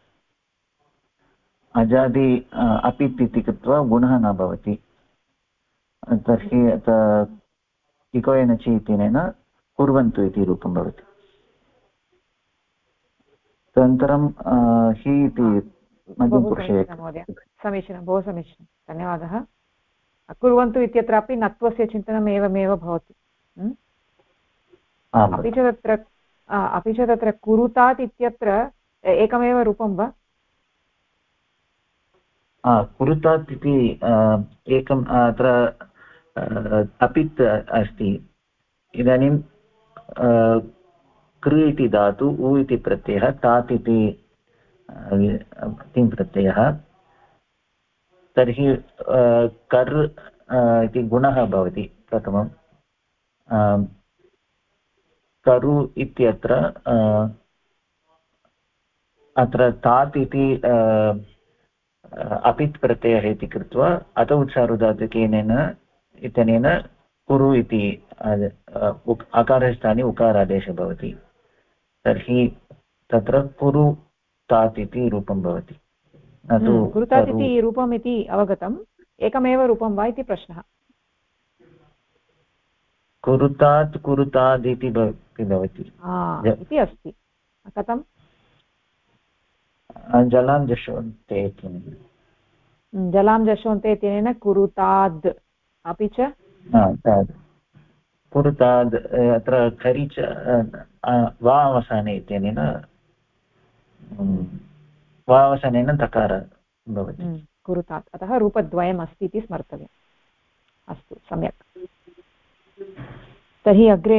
Speaker 11: अजादि अपित् इति कृत्वा गुणः न भवति तर्हि इकोयन च इत्यनेन कुर्वन्तु इति रूपं भवति तदनन्तरं हि इति मध्यमपुरुषे
Speaker 1: समीचीनं बहु समीचीनं धन्यवादः कुर्वन्तु इत्यत्रापि नत्वस्य चिन्तनम् एवमेव भवति अपि च तत्र कुरुतात् इत्यत्र एकमेव रूपं वा
Speaker 11: कुरुतात् इति एकम् अत्र अपित् अस्ति इदानीं कृ इति धातु उ इति प्रत्ययः तात् इति तिङ् प्रत्ययः तर्हि कर् इति गुणः भवति प्रथमं करु इत्यत्र अत्र तात् इति अपित् प्रत्ययः इति कृत्वा अत उच्चारुधातुकेन इत्यनेन कुरु इति अकारस्थाने उकारादेशः भवति तर्हि तत्र कुरु तात् इति रूपं भवति न तु
Speaker 1: कुरुतात् इति रूपम् इति अवगतम् एकमेव रूपं वा इति प्रश्नः
Speaker 11: कुरुतात् कुरुतादिति भवति
Speaker 1: इति अस्ति कथं
Speaker 11: जलां जशोन्ते
Speaker 1: जलां जशोन्ते इत्यनेन कुरुताद् अपि च
Speaker 11: कुरुताद् अत्र खरि च वा अवसाने इत्यनेन वा अवसानेन तकार भवति
Speaker 1: कुरुतात् अतः रूपद्वयम् अस्ति इति स्मर्तव्यम् अस्तु सम्यक् तर्हि अग्रे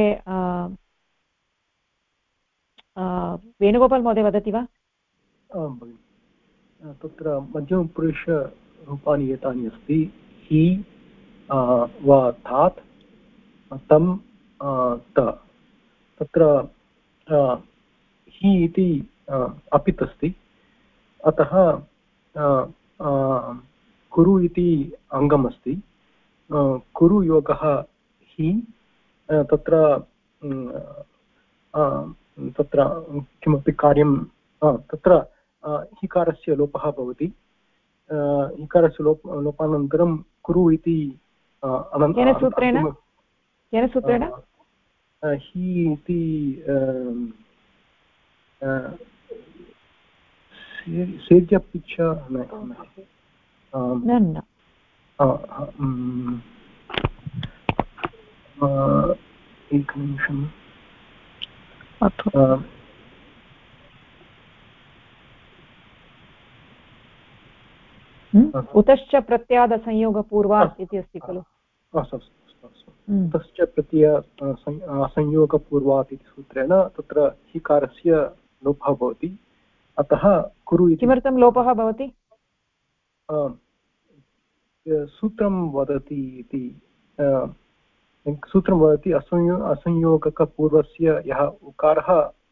Speaker 1: वेणुगोपाल् महोदय वदति वा
Speaker 14: आं भगिनि तत्र मध्यमपुरुषरूपाणि एतानि अस्ति हि वा तात् तं त तत्र हि इति अपित् अस्ति अतः कुरु इति अङ्गम् अस्ति कुरु योगः हि तत्र तत्र किमपि कार्यं तत्र हिकारस्य लोपः भवति हिकारस्य लोपानन्तरं कुरु इति
Speaker 1: केन सूत्रेण
Speaker 14: हि इति सेज्यपिच्छ
Speaker 1: न
Speaker 14: एकनिमिषम्
Speaker 1: उतश्च प्रत्यादसंयोगपूर्वात् इति अस्ति खलु
Speaker 14: तश्च प्रत्यय संयोगपूर्वात् इति सूत्रेण तत्र हिकारस्य लोपः भवति अतः कुरु इति
Speaker 1: किमर्थं लोपः भवति
Speaker 14: सूत्रं वदति इति सूत्रं वदति असंयोगकपूर्वस्य यः उकारः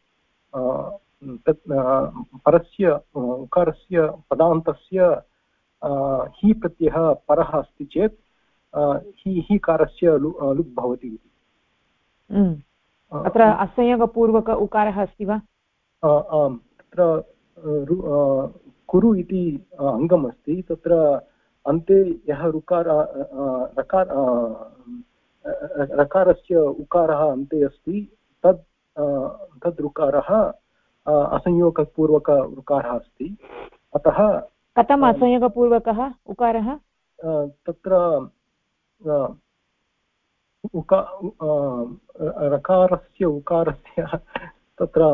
Speaker 14: तत् परस्य उकारस्य पदान्तस्य हि प्रत्ययः परः अस्ति चेत् हिकारस्य लुप् भवति इति
Speaker 1: अत्र असंयोगपूर्वक उकारः अस्ति वा
Speaker 14: आम् तत्र कुरु इति अङ्गम् अस्ति तत्र अन्ते यः रकारस्य उकारः अन्ते अस्ति तद् ऋकारः असंयोगपूर्वक ऋकारः अस्ति अतः
Speaker 1: कथम् असंयोगपूर्वकः उकारः
Speaker 14: तत्र रकारस्य उकारस्य तत्र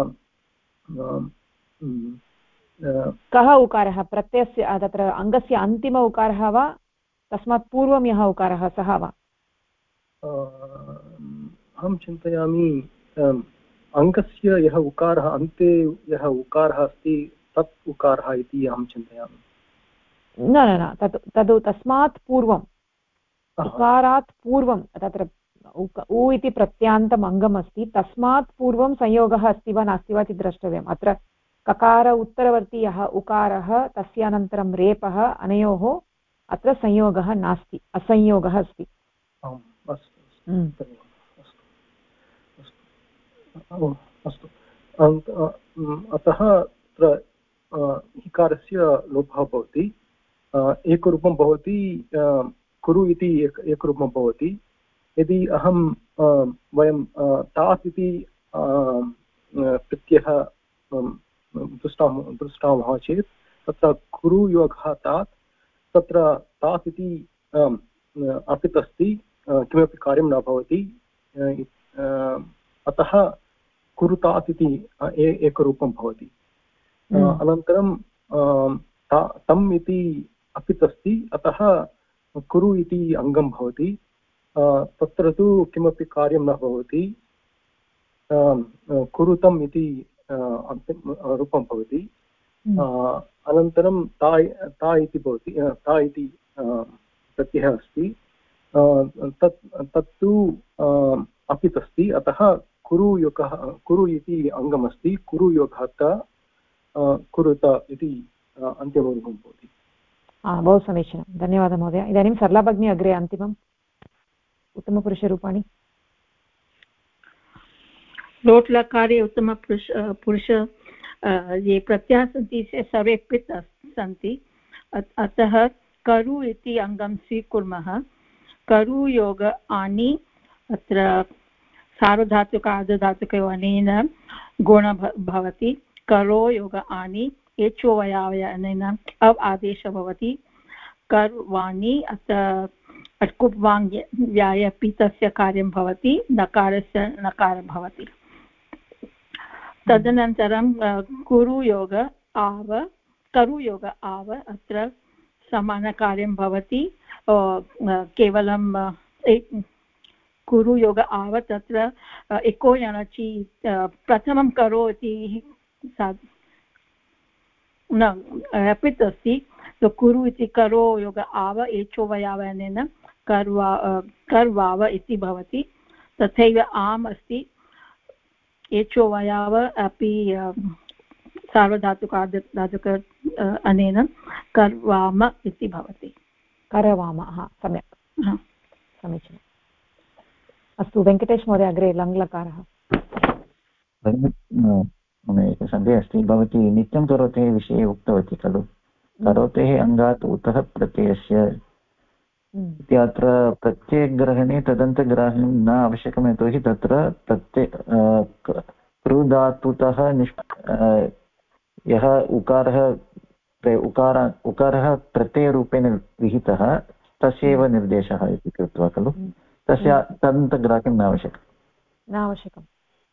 Speaker 1: कः उकारः प्रत्ययस्य तत्र अङ्गस्य अन्तिम उकारः वा तस्मात् पूर्वं यः उकारः सः वा
Speaker 14: अहं चिन्तयामि अङ्गस्य यः उकारः अन्ते यः उकारः अस्ति तत् उकारः इति अहं चिन्तयामि
Speaker 1: न न न तद् तस्मात् पूर्वम् उकारात् पूर्वं तत्र उ इति प्रत्यान्तम् अङ्गम् अस्ति तस्मात् पूर्वं संयोगः अस्ति वा नास्ति वा इति द्रष्टव्यम् अत्र ककार उत्तरवर्ती यः उकारः तस्य अनन्तरं रेपः अनयोः अत्र संयोगः नास्ति असंयोगः अस्ति
Speaker 14: अस्तु अतः अत्र हिकारस्य लोपः भवति एकरूपं भवति कुरु इति एकरूपं भवति यदि वयं तात् इति प्रत्ययः दृष्टामः चेत् तत्र कुरु योगः तात् तत्र तात् इति अपित् अस्ति किमपि कार्यं न भवति अतः कुरुतात् इति एकरूपं भवति अनन्तरं तम् इति अपित् अस्ति अतः कुरु इति अङ्गं भवति तत्र तु किमपि कार्यं न भवति कुरुतम् इति रूपं भवति अनन्तरं ता इति भवति ता इति प्रत्ययः अस्ति तत्तु अपित् अस्ति, अतः कुरुयोगः कुरु इति अङ्गमस्ति, कुरुयोगः कुरुत इति अन्त्यमरूपं भवति।
Speaker 1: बहु समीचीनं, धन्यवादः महोदय। इदानीं सरला भगिनी अग्रे अन्तिमम् उत्तमपुरुषरूपाणि।
Speaker 10: लोट् लकारे उत्तमपुरुष ये प्रत्ययाः सन्ति ते सर्वे पित् सन्ति, अतः करु इति अङ्गं स्वीकुर्मः। करुयोग आनि, अत्र सार्वधातुक आर्धधातुकयोः अनेन गुण भवति। करो योग आनि एचोवयावय अनेन अव् आदेशः भवति। कर्वाणि, अत्र अट्कुप् वाङ् व्याय पितस्य कार्यं भवति, नकारस्य नकारं भवति। तदनन्तरं कुरुयोग आव, करुयोग आव, अत्र समानकार्यं भवति। केवलं कुरुयोग आव, तत्र एको यणचि प्रथमं करो इति न पित् अस्ति, तो कुरु इति करो योग आव एचोवयावनेन कर्वाव इति भवति। तथैव आम् अस्ति, एचोवयाव अपि सार्वधातुक आर्धधातुक अनेन कर्वाम इति भवति।
Speaker 1: करवाम, सम्यक्, समीचीनम्। अस्तु, वेङ्कटेश महोदय अग्रे लङ्लकारः।
Speaker 11: मम एकः सन्देहः अस्ति। भवती नित्यं करोतेः विषये उक्तवती खलु, करोतेः अङ्गात् उतः प्रत्ययस्य इति। अत्र प्रत्ययग्रहणे तदन्तग्रहणं न आवश्यकम्, यतोहि तत्र कृधातुतः यः उकारः प्रत्ययरूपेण विहितः तस्यैव निर्देशः इति कृत्वा खलु, तस्य तदन्तग्राह्यं न आवश्यकम्।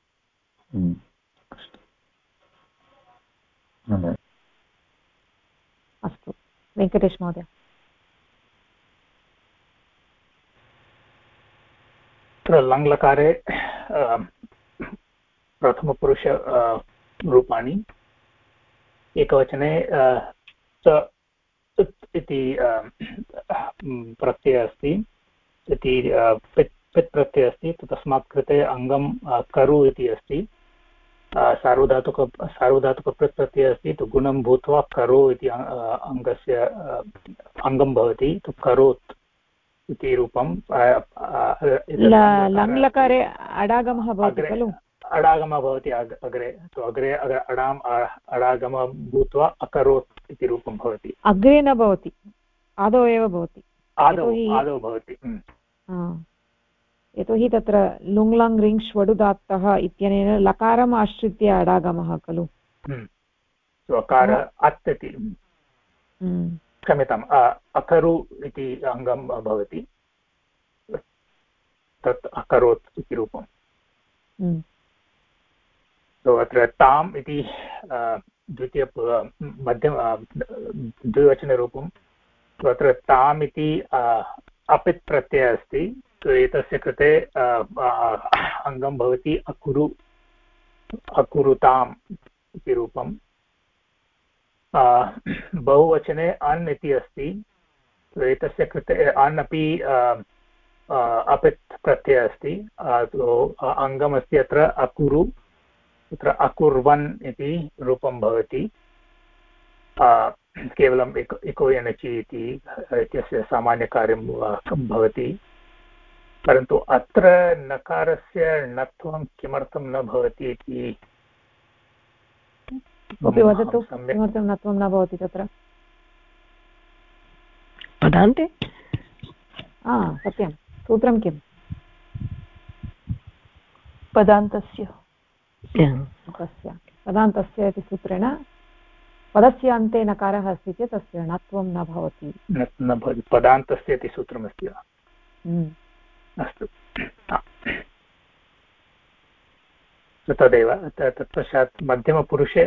Speaker 1: अस्तु, वेङ्कटेश महोदय।
Speaker 4: तत्र लङ्लकारे प्रथमपुरुष रूपाणि एकवचने इति प्रत्ययः अस्ति, इति पित् प्रत्ययः अस्ति, तस्मात् कृते अङ्गं करु इति अस्ति। सार्वधातुक प्रत्ययः अस्ति, तु गुणं भूत्वा करो इति अङ्गस्य अङ्गं भवति, तु करोत् इति रूपं।
Speaker 1: लङ्लकारे अडागमः भवति खलु,
Speaker 4: अडागमः भवति अग्रे, तु अग्रे अडागमः भूत्वा अकरोत् इति रूपं भवति।
Speaker 1: अग्रे न भवति, आदौ एव भवति।
Speaker 4: आदौ भवति,
Speaker 1: यतोहि तत्र लुङ् लङ् रिङ् वडुदात्तः इत्यनेन लकारम् आश्रित्य अडागमः खलु।
Speaker 4: अकार अत् इति, क्षम्यताम्, अकरु इति अङ्गं भवति, तत् अकरोत् इति रूपम्। अत्र ताम् इति द्विवचनरूपं, अत्र ताम् इति अपित् प्रत्ययः अस्ति, एतस्य कृते अङ्गं भवति अकुरुताम् इति रूपं। बहुवचने अन् इति अस्ति, एतस्य कृते अन् अपि अपित् प्रत्ययः अस्ति, अङ्गमस्ति अत्र अकुरु, तत्र अकुर्वन् इति रूपं भवति। केवलम् इको यणचि इत्यस्य सामान्यकार्यं भवति, परन्तु अत्र नकारस्य णत्वं किमर्थं न भवति इति
Speaker 1: वदतु, किमर्थं णत्वं न भवति तत्र
Speaker 13: पदान्ते?
Speaker 1: सत्यं, सूत्रं किम्?
Speaker 6: पदान्तस्य
Speaker 1: पदान्तस्य इति सूत्रेण पदस्य अन्ते नकारः अस्ति चेत् तस्य णत्वं न भवति।
Speaker 4: पदान्तस्य इति सूत्रमस्ति वा? अस्तु, तदेव। तत्पश्चात् मध्यमपुरुषे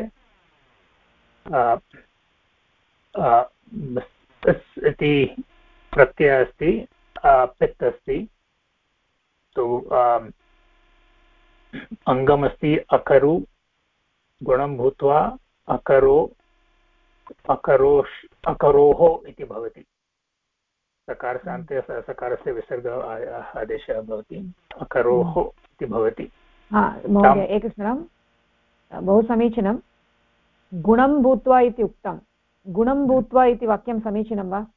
Speaker 4: इति प्रत्ययः अस्ति, पित् अस्ति, तु अङ्गमस्ति अकरु, गुणं भूत्वा अकरोः इति भवति। सकारस्य अन्ते सकारस्य विसर्ग आदेशः भवति अकरोः इति भवति।
Speaker 1: महोदय एकक्षणं, बहु समीचीनं। गुणं भूत्वा इति उक्तं, गुणं भूत्वा इति वाक्यं समीचीनं वा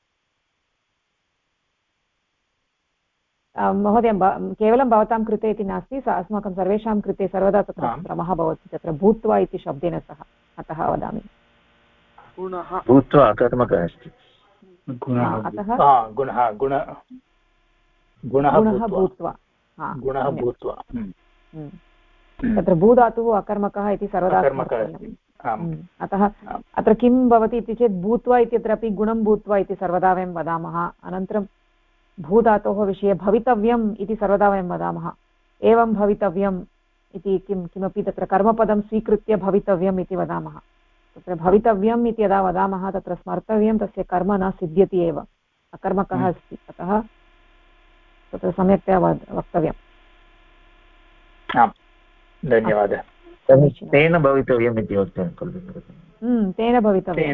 Speaker 1: महोदय? केवलं भवतां कृते इति नास्ति, अस्माकं सर्वेषां कृते सर्वदा तत्र भ्रमः भवति तत्र भूत्वा इति शब्देन सह, अतः वदामि।
Speaker 11: भूत्वा अकर्मकः अस्ति,
Speaker 1: अतः गुणः भूत्वा तत्र भूधातुः अकर्मकः इति सर्वदा स्मर्तव्यम्। अतः अत्र किं भवति इति चेत् भूत्वा इत्यत्रापि गुणं भूत्वा इति सर्वदा वयं वदामः। अनन्तरं भूधातोः विषये भवितव्यम् इति सर्वदा वयं वदामः। एवं भवितव्यम् इति किमपि तत्र कर्मपदं स्वीकृत्य भवितव्यम् इति वदामः। तत्र भवितव्यम् इति यदा वदामः तत्र स्मर्तव्यं तस्य कर्म न सिद्ध्यति एव, अकर्मकः अस्ति, अतः तत्र सम्यक्तया वक्तव्यम्।
Speaker 4: आम्, धन्यवादः।
Speaker 11: तेन भवितव्यम् इति वक्तव्यं खलु?
Speaker 1: तेन भवितव्यम्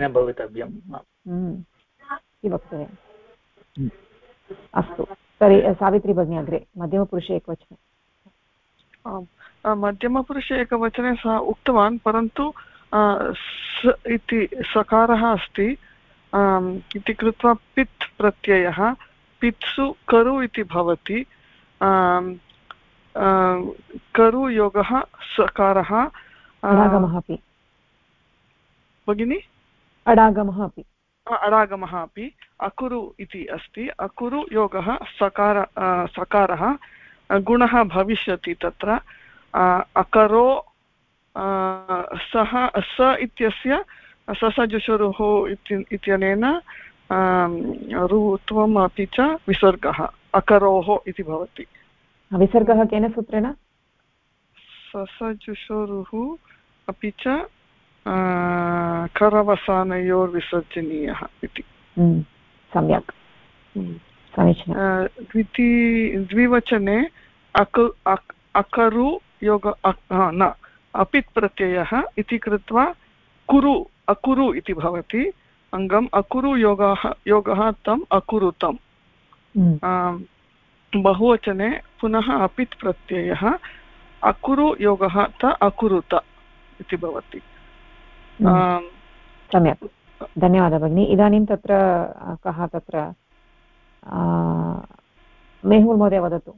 Speaker 1: इति वक्तव्यम्। अस्तु तर्हि सावित्री भगिनी अग्रे मध्यमपुरुषे एकवचने।
Speaker 2: मध्यमपुरुषे एकवचने सः उक्तवान्, परन्तु स इति सकारः अस्ति इति कृत्वा पित् प्रत्ययः, पित्सु करु इति भवति। करु योगः सकारः भगिनि,
Speaker 1: अडागमः अपि
Speaker 2: अडागमः अपि अकुरु इति अस्ति। अकुरु योगः सकारः, गुणः भविष्यति तत्र। अकरो सः स इत्यस्य ससजुषुरुः इत्यनेन रुत्वम् अपि च विसर्गः अकरोः इति भवति।
Speaker 1: विसर्गः केन सूत्रेण?
Speaker 2: ससजुषुरुः अपि च करवसानयोर्विसर्जनीयः इति।
Speaker 1: सम्यक्, समीचीनं।
Speaker 2: द्विवचने अकरु योग न अपित् प्रत्ययः इति कृत्वा कुरु अकुरु इति भवति। अङ्गम् अकुरु योगः तम् अकुरुतम्। बहुवचने पुनः अपित् प्रत्ययः अकुरु योगः त अकुरुत इति भवति।
Speaker 1: सम्यक्, धन्यवादः भगिनि। इदानीं तत्र कः तत्र मेहुल् महोदय वदतु।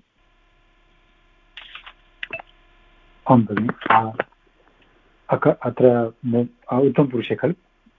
Speaker 3: आं भगिनि, अत्र उत्तमपुरुषे खलु?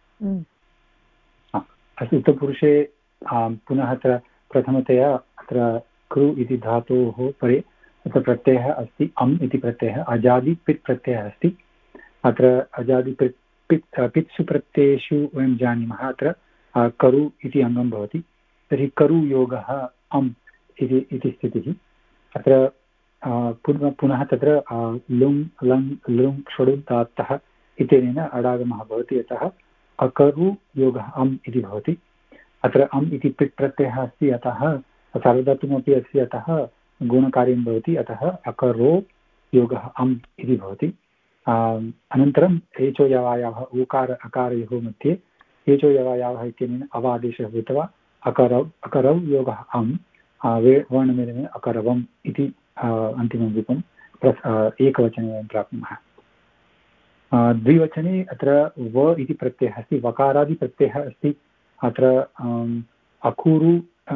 Speaker 3: अस्तु, उत्तमपुरुषे पुनः अत्र प्रथमतया अत्र कृ इति धातोः परे अत्र प्रत्ययः अस्ति, अम् इति प्रत्ययः। अजादि पित् प्रत्ययः अस्ति। अत्र अजादि पित्सु प्रत्ययेषु वयं जानीमः अत्र करु इति अङ्गं भवति। तर्हि करु योगः अम् इति स्थितिः। अत्र पुनः तत्र लुङ् लङ् लुङ् षडु दात्तः इत्यनेन अडागमः भवति, अतः अकरु योगः अम् इति भवति। अत्र अम् इति पित् प्रत्ययः अस्ति, अतः सार्वधातुकमपि अस्ति, अतः गुणकार्यं भवति, अतः अकरो योगः अम् इति भवति। अनन्तरम् एचो यवायावः उकार अकारयोः मध्ये एचो यवायावः इत्यनेन अवादेशः भूत्वा अकरौ योगः अम् वर्णमेलनेन अकरवम् इति अन्तिमं रूपं एकवचने वयं प्राप्नुमः। द्विवचने अत्र व इति प्रत्ययः अस्ति, वकारादिप्रत्ययः अस्ति। अत्र अकुरु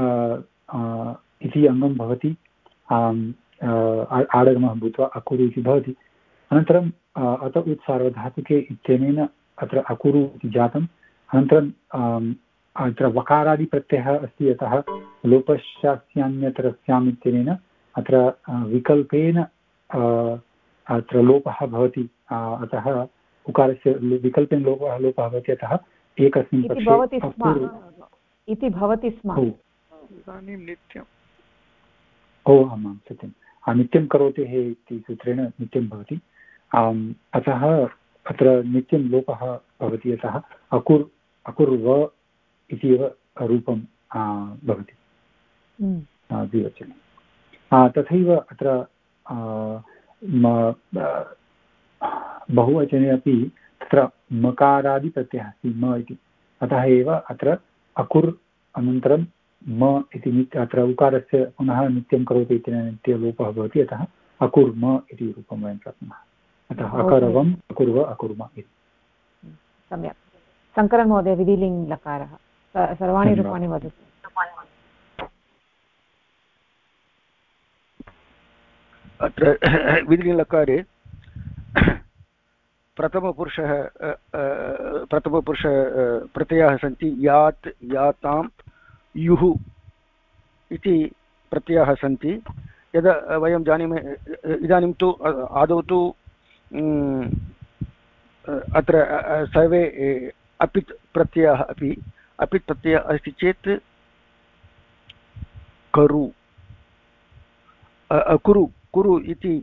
Speaker 3: इति अङ्गं भवति, आडगमः भूत्वा अकुरु इति भवति। अनन्तरम् अत उत्सार्वधातुके इत्यनेन अत्र अकुरु इति जातम्। अनन्तरम् अत्र वकारादिप्रत्ययः अस्ति, अतः लोपश्चास्यान्यतरस्याम् इत्यनेन अत्र विकल्पेन अत्र लोपः भवति, अतः उकारस्य विकल्पेन लोपः भवति, अतः एकस्मिन् पक्षे
Speaker 1: इति भवति स्म।
Speaker 2: इदानीं नित्यम्।
Speaker 3: आमां सत्यं, नित्यं करोतेः इति सूत्रेण नित्यं भवति। अतः अत्र नित्यं लोपः भवति, अतः अकुर्व इति एव रूपं भवति द्विवचने। तथैव अत्र बहुवचने अपि तत्र मकारादिप्रत्ययः अस्ति, म इति, अतः एव अत्र अकुर् अनन्तरं म इति नित्य अत्र उकारस्य पुनः नित्यं करोति इति नित्यलोपः भवति अतः अकुर्म इति रूपं वयं प्राप्नुमः अतः अकरवम् अकुर्व अकुर्म इति
Speaker 1: सम्यक् शङ्करन् महोदय विधिलिङ्ग् लकारः सर्वाणि रूपाणि वदतु
Speaker 7: अत्र विधिलिङ्गलकारे प्रथमपुरुष प्रत्ययाः सन्ति यात् यातां युः इति प्रत्ययाः सन्ति यदा वयं जानीमः इदानीं तु आदौ तु अत्र सर्वे अपित् प्रत्ययाः अपि अपित् प्रत्ययः अस्ति चेत् करु कुरु कुरु इति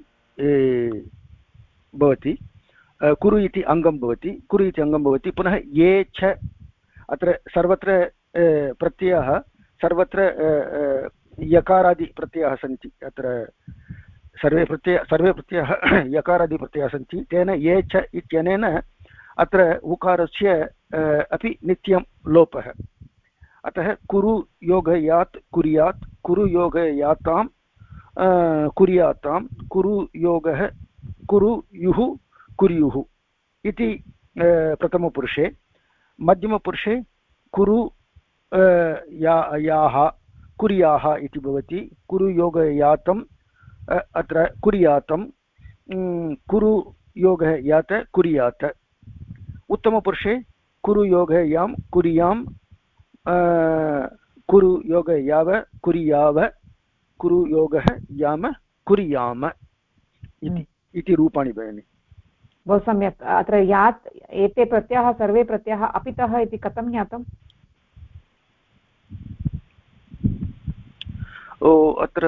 Speaker 7: भवति कुरु इति अङ्गं भवति कुरु इति अङ्गं भवति पुनः ये च अत्र सर्वत्र प्रत्ययाः सर्वत्र यकारादिप्रत्ययाः सन्ति अत्र सर्वे प्रत्ययाः यकारादिप्रत्ययाः सन्ति तेन ये च इत्यनेन अत्र उकारस्य अपि नित्यं लोपः अतः कुरु योगयात् कुर्यात् कुरु योगयातां कुर्यातां कुरु योगः कुरु युः कुर्युः इति प्रथमपुरुषे मध्यमपुरुषे कुरु याः कुर्याः इति भवति कुरु योगयातम् अत्र कुर्यातं कुरु योगः यात कुर्यात् उत्तमपुरुषे कुरु योगः यां कुर्यां कुरु योगः याव कुर्याव कुरु योगः याम कुर्याम इति रूपाणि भगिनि
Speaker 1: बहु सम्यक् अत्र यात् एते प्रत्ययाः सर्वे प्रत्ययाः अपितः इति कथं ज्ञातम्
Speaker 7: अत्र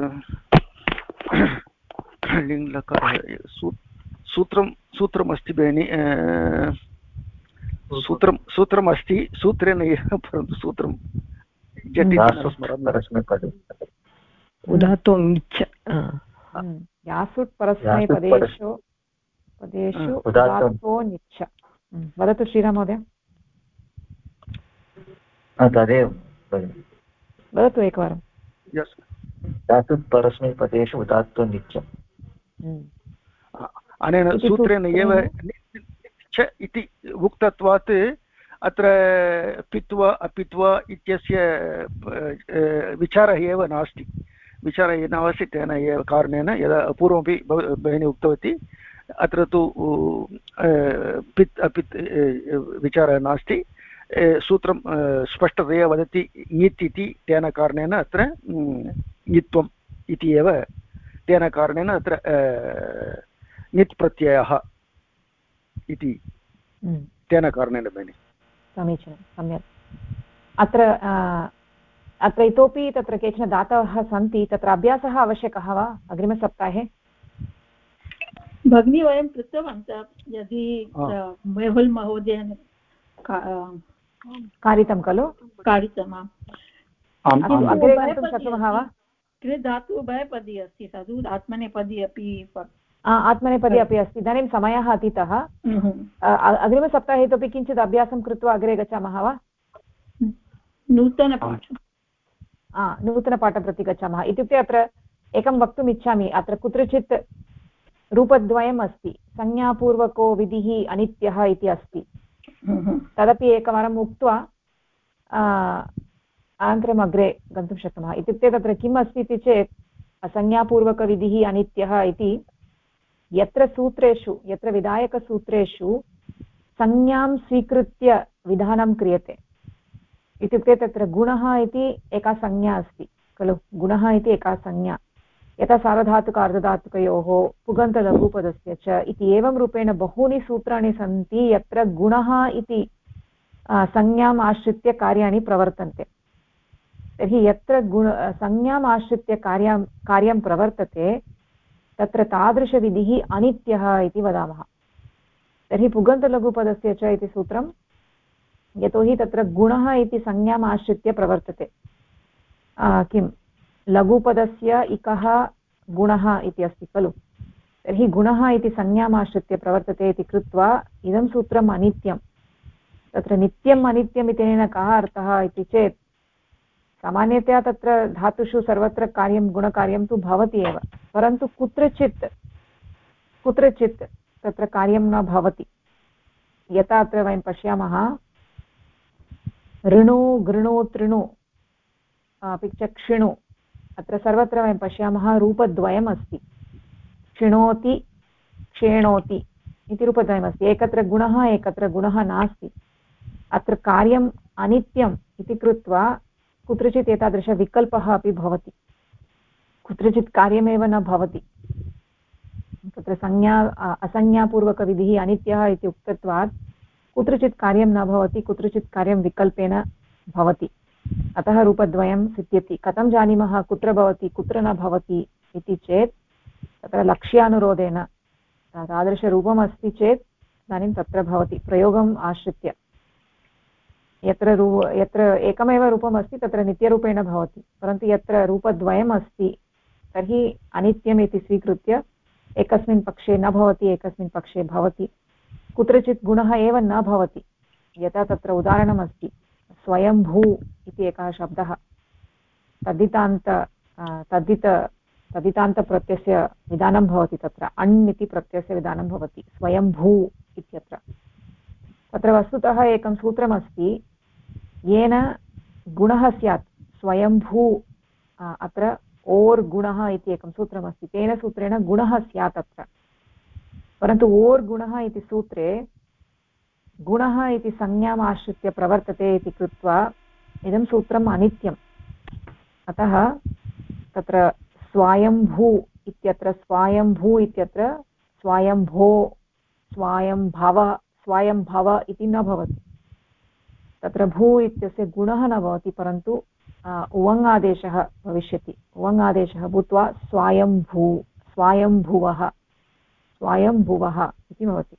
Speaker 7: लिङ्लकारः सूत्रमस्ति भगिनि सूत्रमस्ति सूत्रेण एव परन्तु सूत्रं
Speaker 13: उदात्तो
Speaker 1: यासुट् परस्मैपदेषु उदात्तो निच्छ वदतु श्रीराम महोदय
Speaker 11: तदेव
Speaker 1: वदतु एकवारं
Speaker 11: यासुट् परस्मैपदेषु उदात्तो नित्यम्
Speaker 7: अनेन सूत्रेण एव निच्छ इति उक्तत्वात् अत्र पित्वा अपित्वा इत्यस्य विचारः एव नास्ति विचारः नास्ति तेन एव कारणेन यदा पूर्वमपि भगिनी उक्तवती अत्र तु पित् अपित् विचारः नास्ति सूत्रं स्पष्टतया वदति ङित् इति तेन कारणेन अत्र ङित्वम् इति एव तेन कारणेन अत्र ङित् प्रत्ययः इति तेन कारणेन भगिनि
Speaker 1: समीचीनं सम्यक् अत्र इतोपि तत्र केचन दातवः सन्ति तत्र अभ्यासः आवश्यकः वा अग्रिमसप्ताहे
Speaker 10: भगिनी वयं कृतवन्तः यदि मेहुल् महोदयेन
Speaker 1: कारितं खलु
Speaker 10: कारितम्
Speaker 1: अग्रे गन्तुं शक्नुमः वा
Speaker 10: कृ धातु उभयपदी अस्ति तद् आत्मनेपदी अपि
Speaker 1: आत्मनेपदी अपि अस्ति इदानीं समयः अतीतः अग्रिमसप्ताहे इतोपि किञ्चित् अभ्यासं कृत्वा अग्रे गच्छामः वा नूतनपाठं प्रति गच्छामः इत्युक्ते अत्र एकं वक्तुम् इच्छामि अत्र कुत्रचित् रूपद्वयम् अस्ति संज्ञापूर्वको विधिः अनित्यः इति अस्ति तदपि एकवारम् उक्त्वा अनन्तरम् अग्रे गन्तुं शक्नुमः इत्युक्ते तत्र किम् अस्ति इति चेत् संज्ञापूर्वकविधिः अनित्यः इति यत्र सूत्रेषु यत्र विधायकसूत्रेषु संज्ञां स्वीकृत्य विधानं क्रियते इत्युक्ते तत्र गुणः इति एका संज्ञा अस्ति खलु गुणः इति एका संज्ञा यथा सार्वधातुकार्धधातुकयोः पुगन्तलघुपदस्य च इति एवं रूपेण बहूनि सूत्राणि सन्ति यत्र गुणः इति संज्ञाम् आश्रित्य कार्याणि प्रवर्तन्ते तर्हि यत्र संज्ञाम् आश्रित्य कार्यं प्रवर्तते तत्र तादृशविधिः अनित्यः इति वदामः तर्हि पुगन्तलघुपदस्य च इति सूत्रं यतोहि तत्र गुणः इति संज्ञाम् आश्रित्य प्रवर्तते किं लघुपदस्य इकः गुणः इति अस्ति खलु तर्हि गुणः इति संज्ञाम् आश्रित्य प्रवर्तते इति कृत्वा इदं सूत्रम् अनित्यं तत्र नित्यम् अनित्यम् इत्यनेन कः अर्थः इति चेत् सामान्यतया तत्र धातुषु सर्वत्र कार्यं गुणकार्यं तु भवति एव, परन्तु कुत्रचित् तत्र कार्यं न भवति। यथा अत्र वयं पश्यामः ऋणु गृणु तृणु अपि च क्षिणु, अत्र सर्वत्र वयं पश्यामः रूपद्वयम् अस्ति, क्षिणोति क्षेणोति इति रूपद्वयमस्ति, एकत्र गुणः एकत्र गुणः नास्ति। अत्र कार्यम् अनित्यम् इति कृत्वा कुत्रचित् एतादृशविकल्पः अपि भवति, कुत्रचित् कार्यमेव न भवति। तत्र असंज्ञापूर्वकविधिः अनित्यः इति उक्तत्वात् कुत्रचित् कार्यं न भवति, कुत्रचित् कार्यं विकल्पेन भवति। अतः रूपद्वयं सिद्ध्यति। कथं जानीमः कुत्र भवति कुत्र न भवति इति चेत् तत्र लक्ष्यानुरोधेन तादृशरूपम् अस्ति चेत् इदानीं तत्र भवति प्रयोगम् आश्रित्य। यत्र एकमेव रूपम् अस्ति तत्र नित्यरूपेण भवति, परन्तु यत्र रूपद्वयम् अस्ति तर्हि अनित्यम् इति स्वीकृत्य एकस्मिन् पक्षे न भवति एकस्मिन् पक्षे भवति। कुत्रचित् गुणः एव न भवति, यथा तत्र उदाहरणमस्ति स्वयंभू इति एकः शब्दः, तद्धितान्तप्रत्ययस्य विधानं भवति, तत्र अण् इति प्रत्ययस्य विधानं भवति स्वयंभू इत्यत्र। तत्र वस्तुतः एकं सूत्रमस्ति येन गुणः स्यात्, स्वयंभू अत्र ओर् गुणः इति एकं सूत्रमस्ति, तेन सूत्रेण गुणः स्यात् अत्र। परन्तु ओर् गुणः इति सूत्रे गुणः इति संज्ञाम् आश्रित्य प्रवर्तते इति कृत्वा इदं सूत्रम् अनित्यम्। अतः तत्र स्वयंभू इत्यत्र स्वयंभो स्वयंभव इति न भवति। तत्र भू इत्यस्य गुणः न भवति, परन्तु उवङ् भविष्यति, उवङ् भूत्वा स्वायंभुवः इति भवति,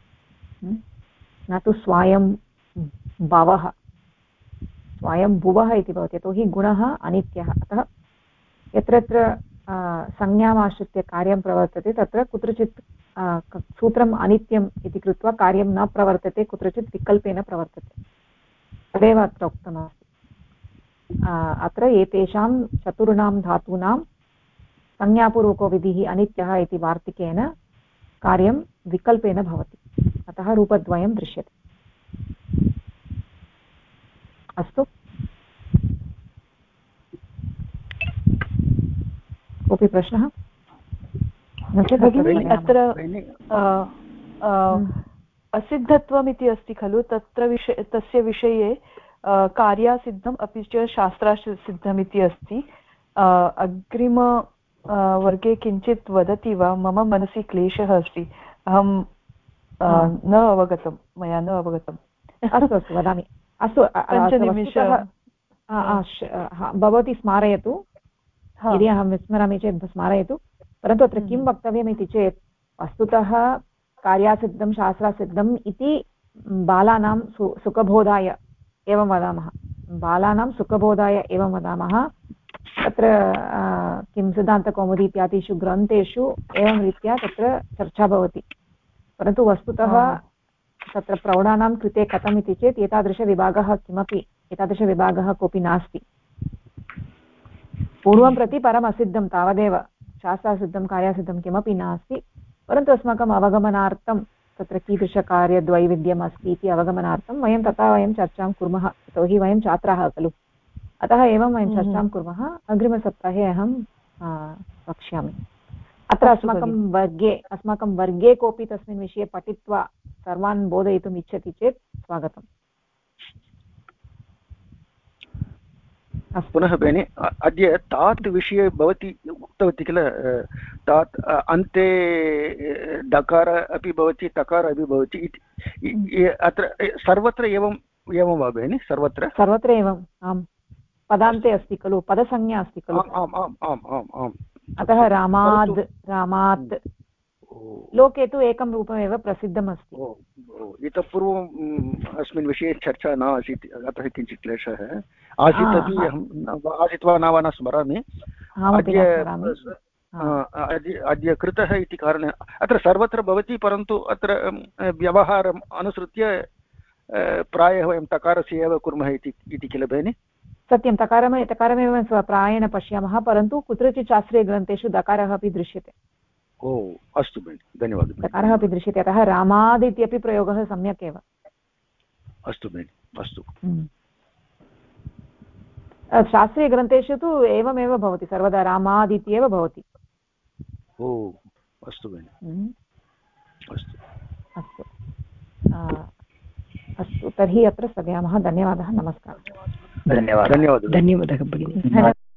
Speaker 1: न तु स्वयंभवः, स्वयंभुवः इति भवति, यतोहि गुणः अनित्यः। अतः यत्र संज्ञामाश्रित्य कार्यं प्रवर्तते तत्र कुत्रचित् सूत्रम् अनित्यम् इति कृत्वा कार्यं न प्रवर्तते, कुत्रचित् विकल्पेन प्रवर्तते। तदेव अत्र उक्तमस्ति। अत्र एतेषां चतुर्णां धातूनां संज्ञापूर्वको विधिः अनित्यः इति वार्तिकेन कार्यं विकल्पेन भवति, अतः रूपद्वयं दृश्यते। अस्तु, कोऽपि प्रश्नः?
Speaker 6: भगिनी अत्र असिद्धत्वम् इति अस्ति खलु, तस्य विषये कार्यासिद्धम् अपि च शास्त्रासिद्धम् इति अस्ति। अग्रिम वर्गे किञ्चित् वदति वा? मम मनसि क्लेशः अस्ति, अहं मया न अवगतम्।
Speaker 1: अस्तु अस्तु वदामि। अस्तु,
Speaker 6: पञ्चनिमिषः
Speaker 1: भवती स्मारयतु, यदि अहं विस्मरामि चेत् स्मारयतु। परन्तु अत्र किं वक्तव्यम् इति चेत् वस्तुतः कार्यासिद्धं शास्त्रासिद्धम् इति बालानां सुखबोधाय एवं वदामः, बालानां सुखबोधाय एवं वदामः। तत्र किं सिद्धान्तकौमुदी इत्यादिषु ग्रन्थेषु एवं रीत्या तत्र चर्चा भवति, परन्तु वस्तुतः तत्र प्रौढानां कृते कथम् इति चेत् एतादृशविभागः कोऽपि नास्ति। पूर्वं प्रति परम् असिद्धं तावदेव, शास्त्रासिद्धं कार्यासिद्धं किमपि नास्ति, परन्तु अस्माकम् अवगमनार्थं तत्र कीदृशकार्यद्वैविध्यम् अस्ति इति अवगमनार्थं वयं चर्चां कुर्मः, यतोहि वयं छात्राः खलु, अतः एवं वयं चर्चां कुर्मः। अग्रिमसप्ताहे अहं वक्ष्यामि। अत्र अस्माकं वर्गे कोऽपि तस्मिन् विषये पठित्वा सर्वान् बोधयितुम् इच्छति चेत् स्वागतम्।
Speaker 7: पुनः भगिनि, अद्य तात् विषये भवती उक्तवती किल, तात् अन्ते डकार अपि भवति टकार अपि भवति, अत्र सर्वत्र एवं वा भगिनि? सर्वत्र
Speaker 1: एवं, आम्, पदान्ते अस्ति खलु, पदसंज्ञा अस्ति खलु, अतः रामात् लोके तु एकं रूपमेव प्रसिद्धमस्ति।
Speaker 7: इतः पूर्वम् अस्मिन् विषये चर्चा न आसीत्, अतः किञ्चित् क्लेशः आसीत् अपि, अहम् आसीत् वा न वा न स्मरामि। अद्य कृतः इति कारणेन अत्र सर्वत्र भवति, परन्तु अत्र व्यवहारम् अनुसृत्य प्रायः वयं टकारस्य एव कुर्मः इति किल भगिनि?
Speaker 1: सत्यं तकारमेव प्रायेण पश्यामः, परन्तु कुत्रचित् शास्त्रीयग्रन्थेषु दकारः अपि दृश्यते।
Speaker 7: ओ अस्तु भगिनि, धन्यवादः।
Speaker 1: दकारः अपि दृश्यते, अतः रामाद् इत्यपि प्रयोगः सम्यक् एव।
Speaker 7: अस्तु भगिनि, अस्तु।
Speaker 1: शास्त्रीयग्रन्थेषु तु एवमेव भवति, सर्वदा रामाद् इत्येव भवति।
Speaker 7: ओ अस्तु भगिनि, अस्तु
Speaker 1: अस्तु अस्तु, तर्हि अत्र स्थगयामः। धन्यवादः, नमस्कारः।
Speaker 11: धन्यवादः
Speaker 13: धन्यवादः भगिनि।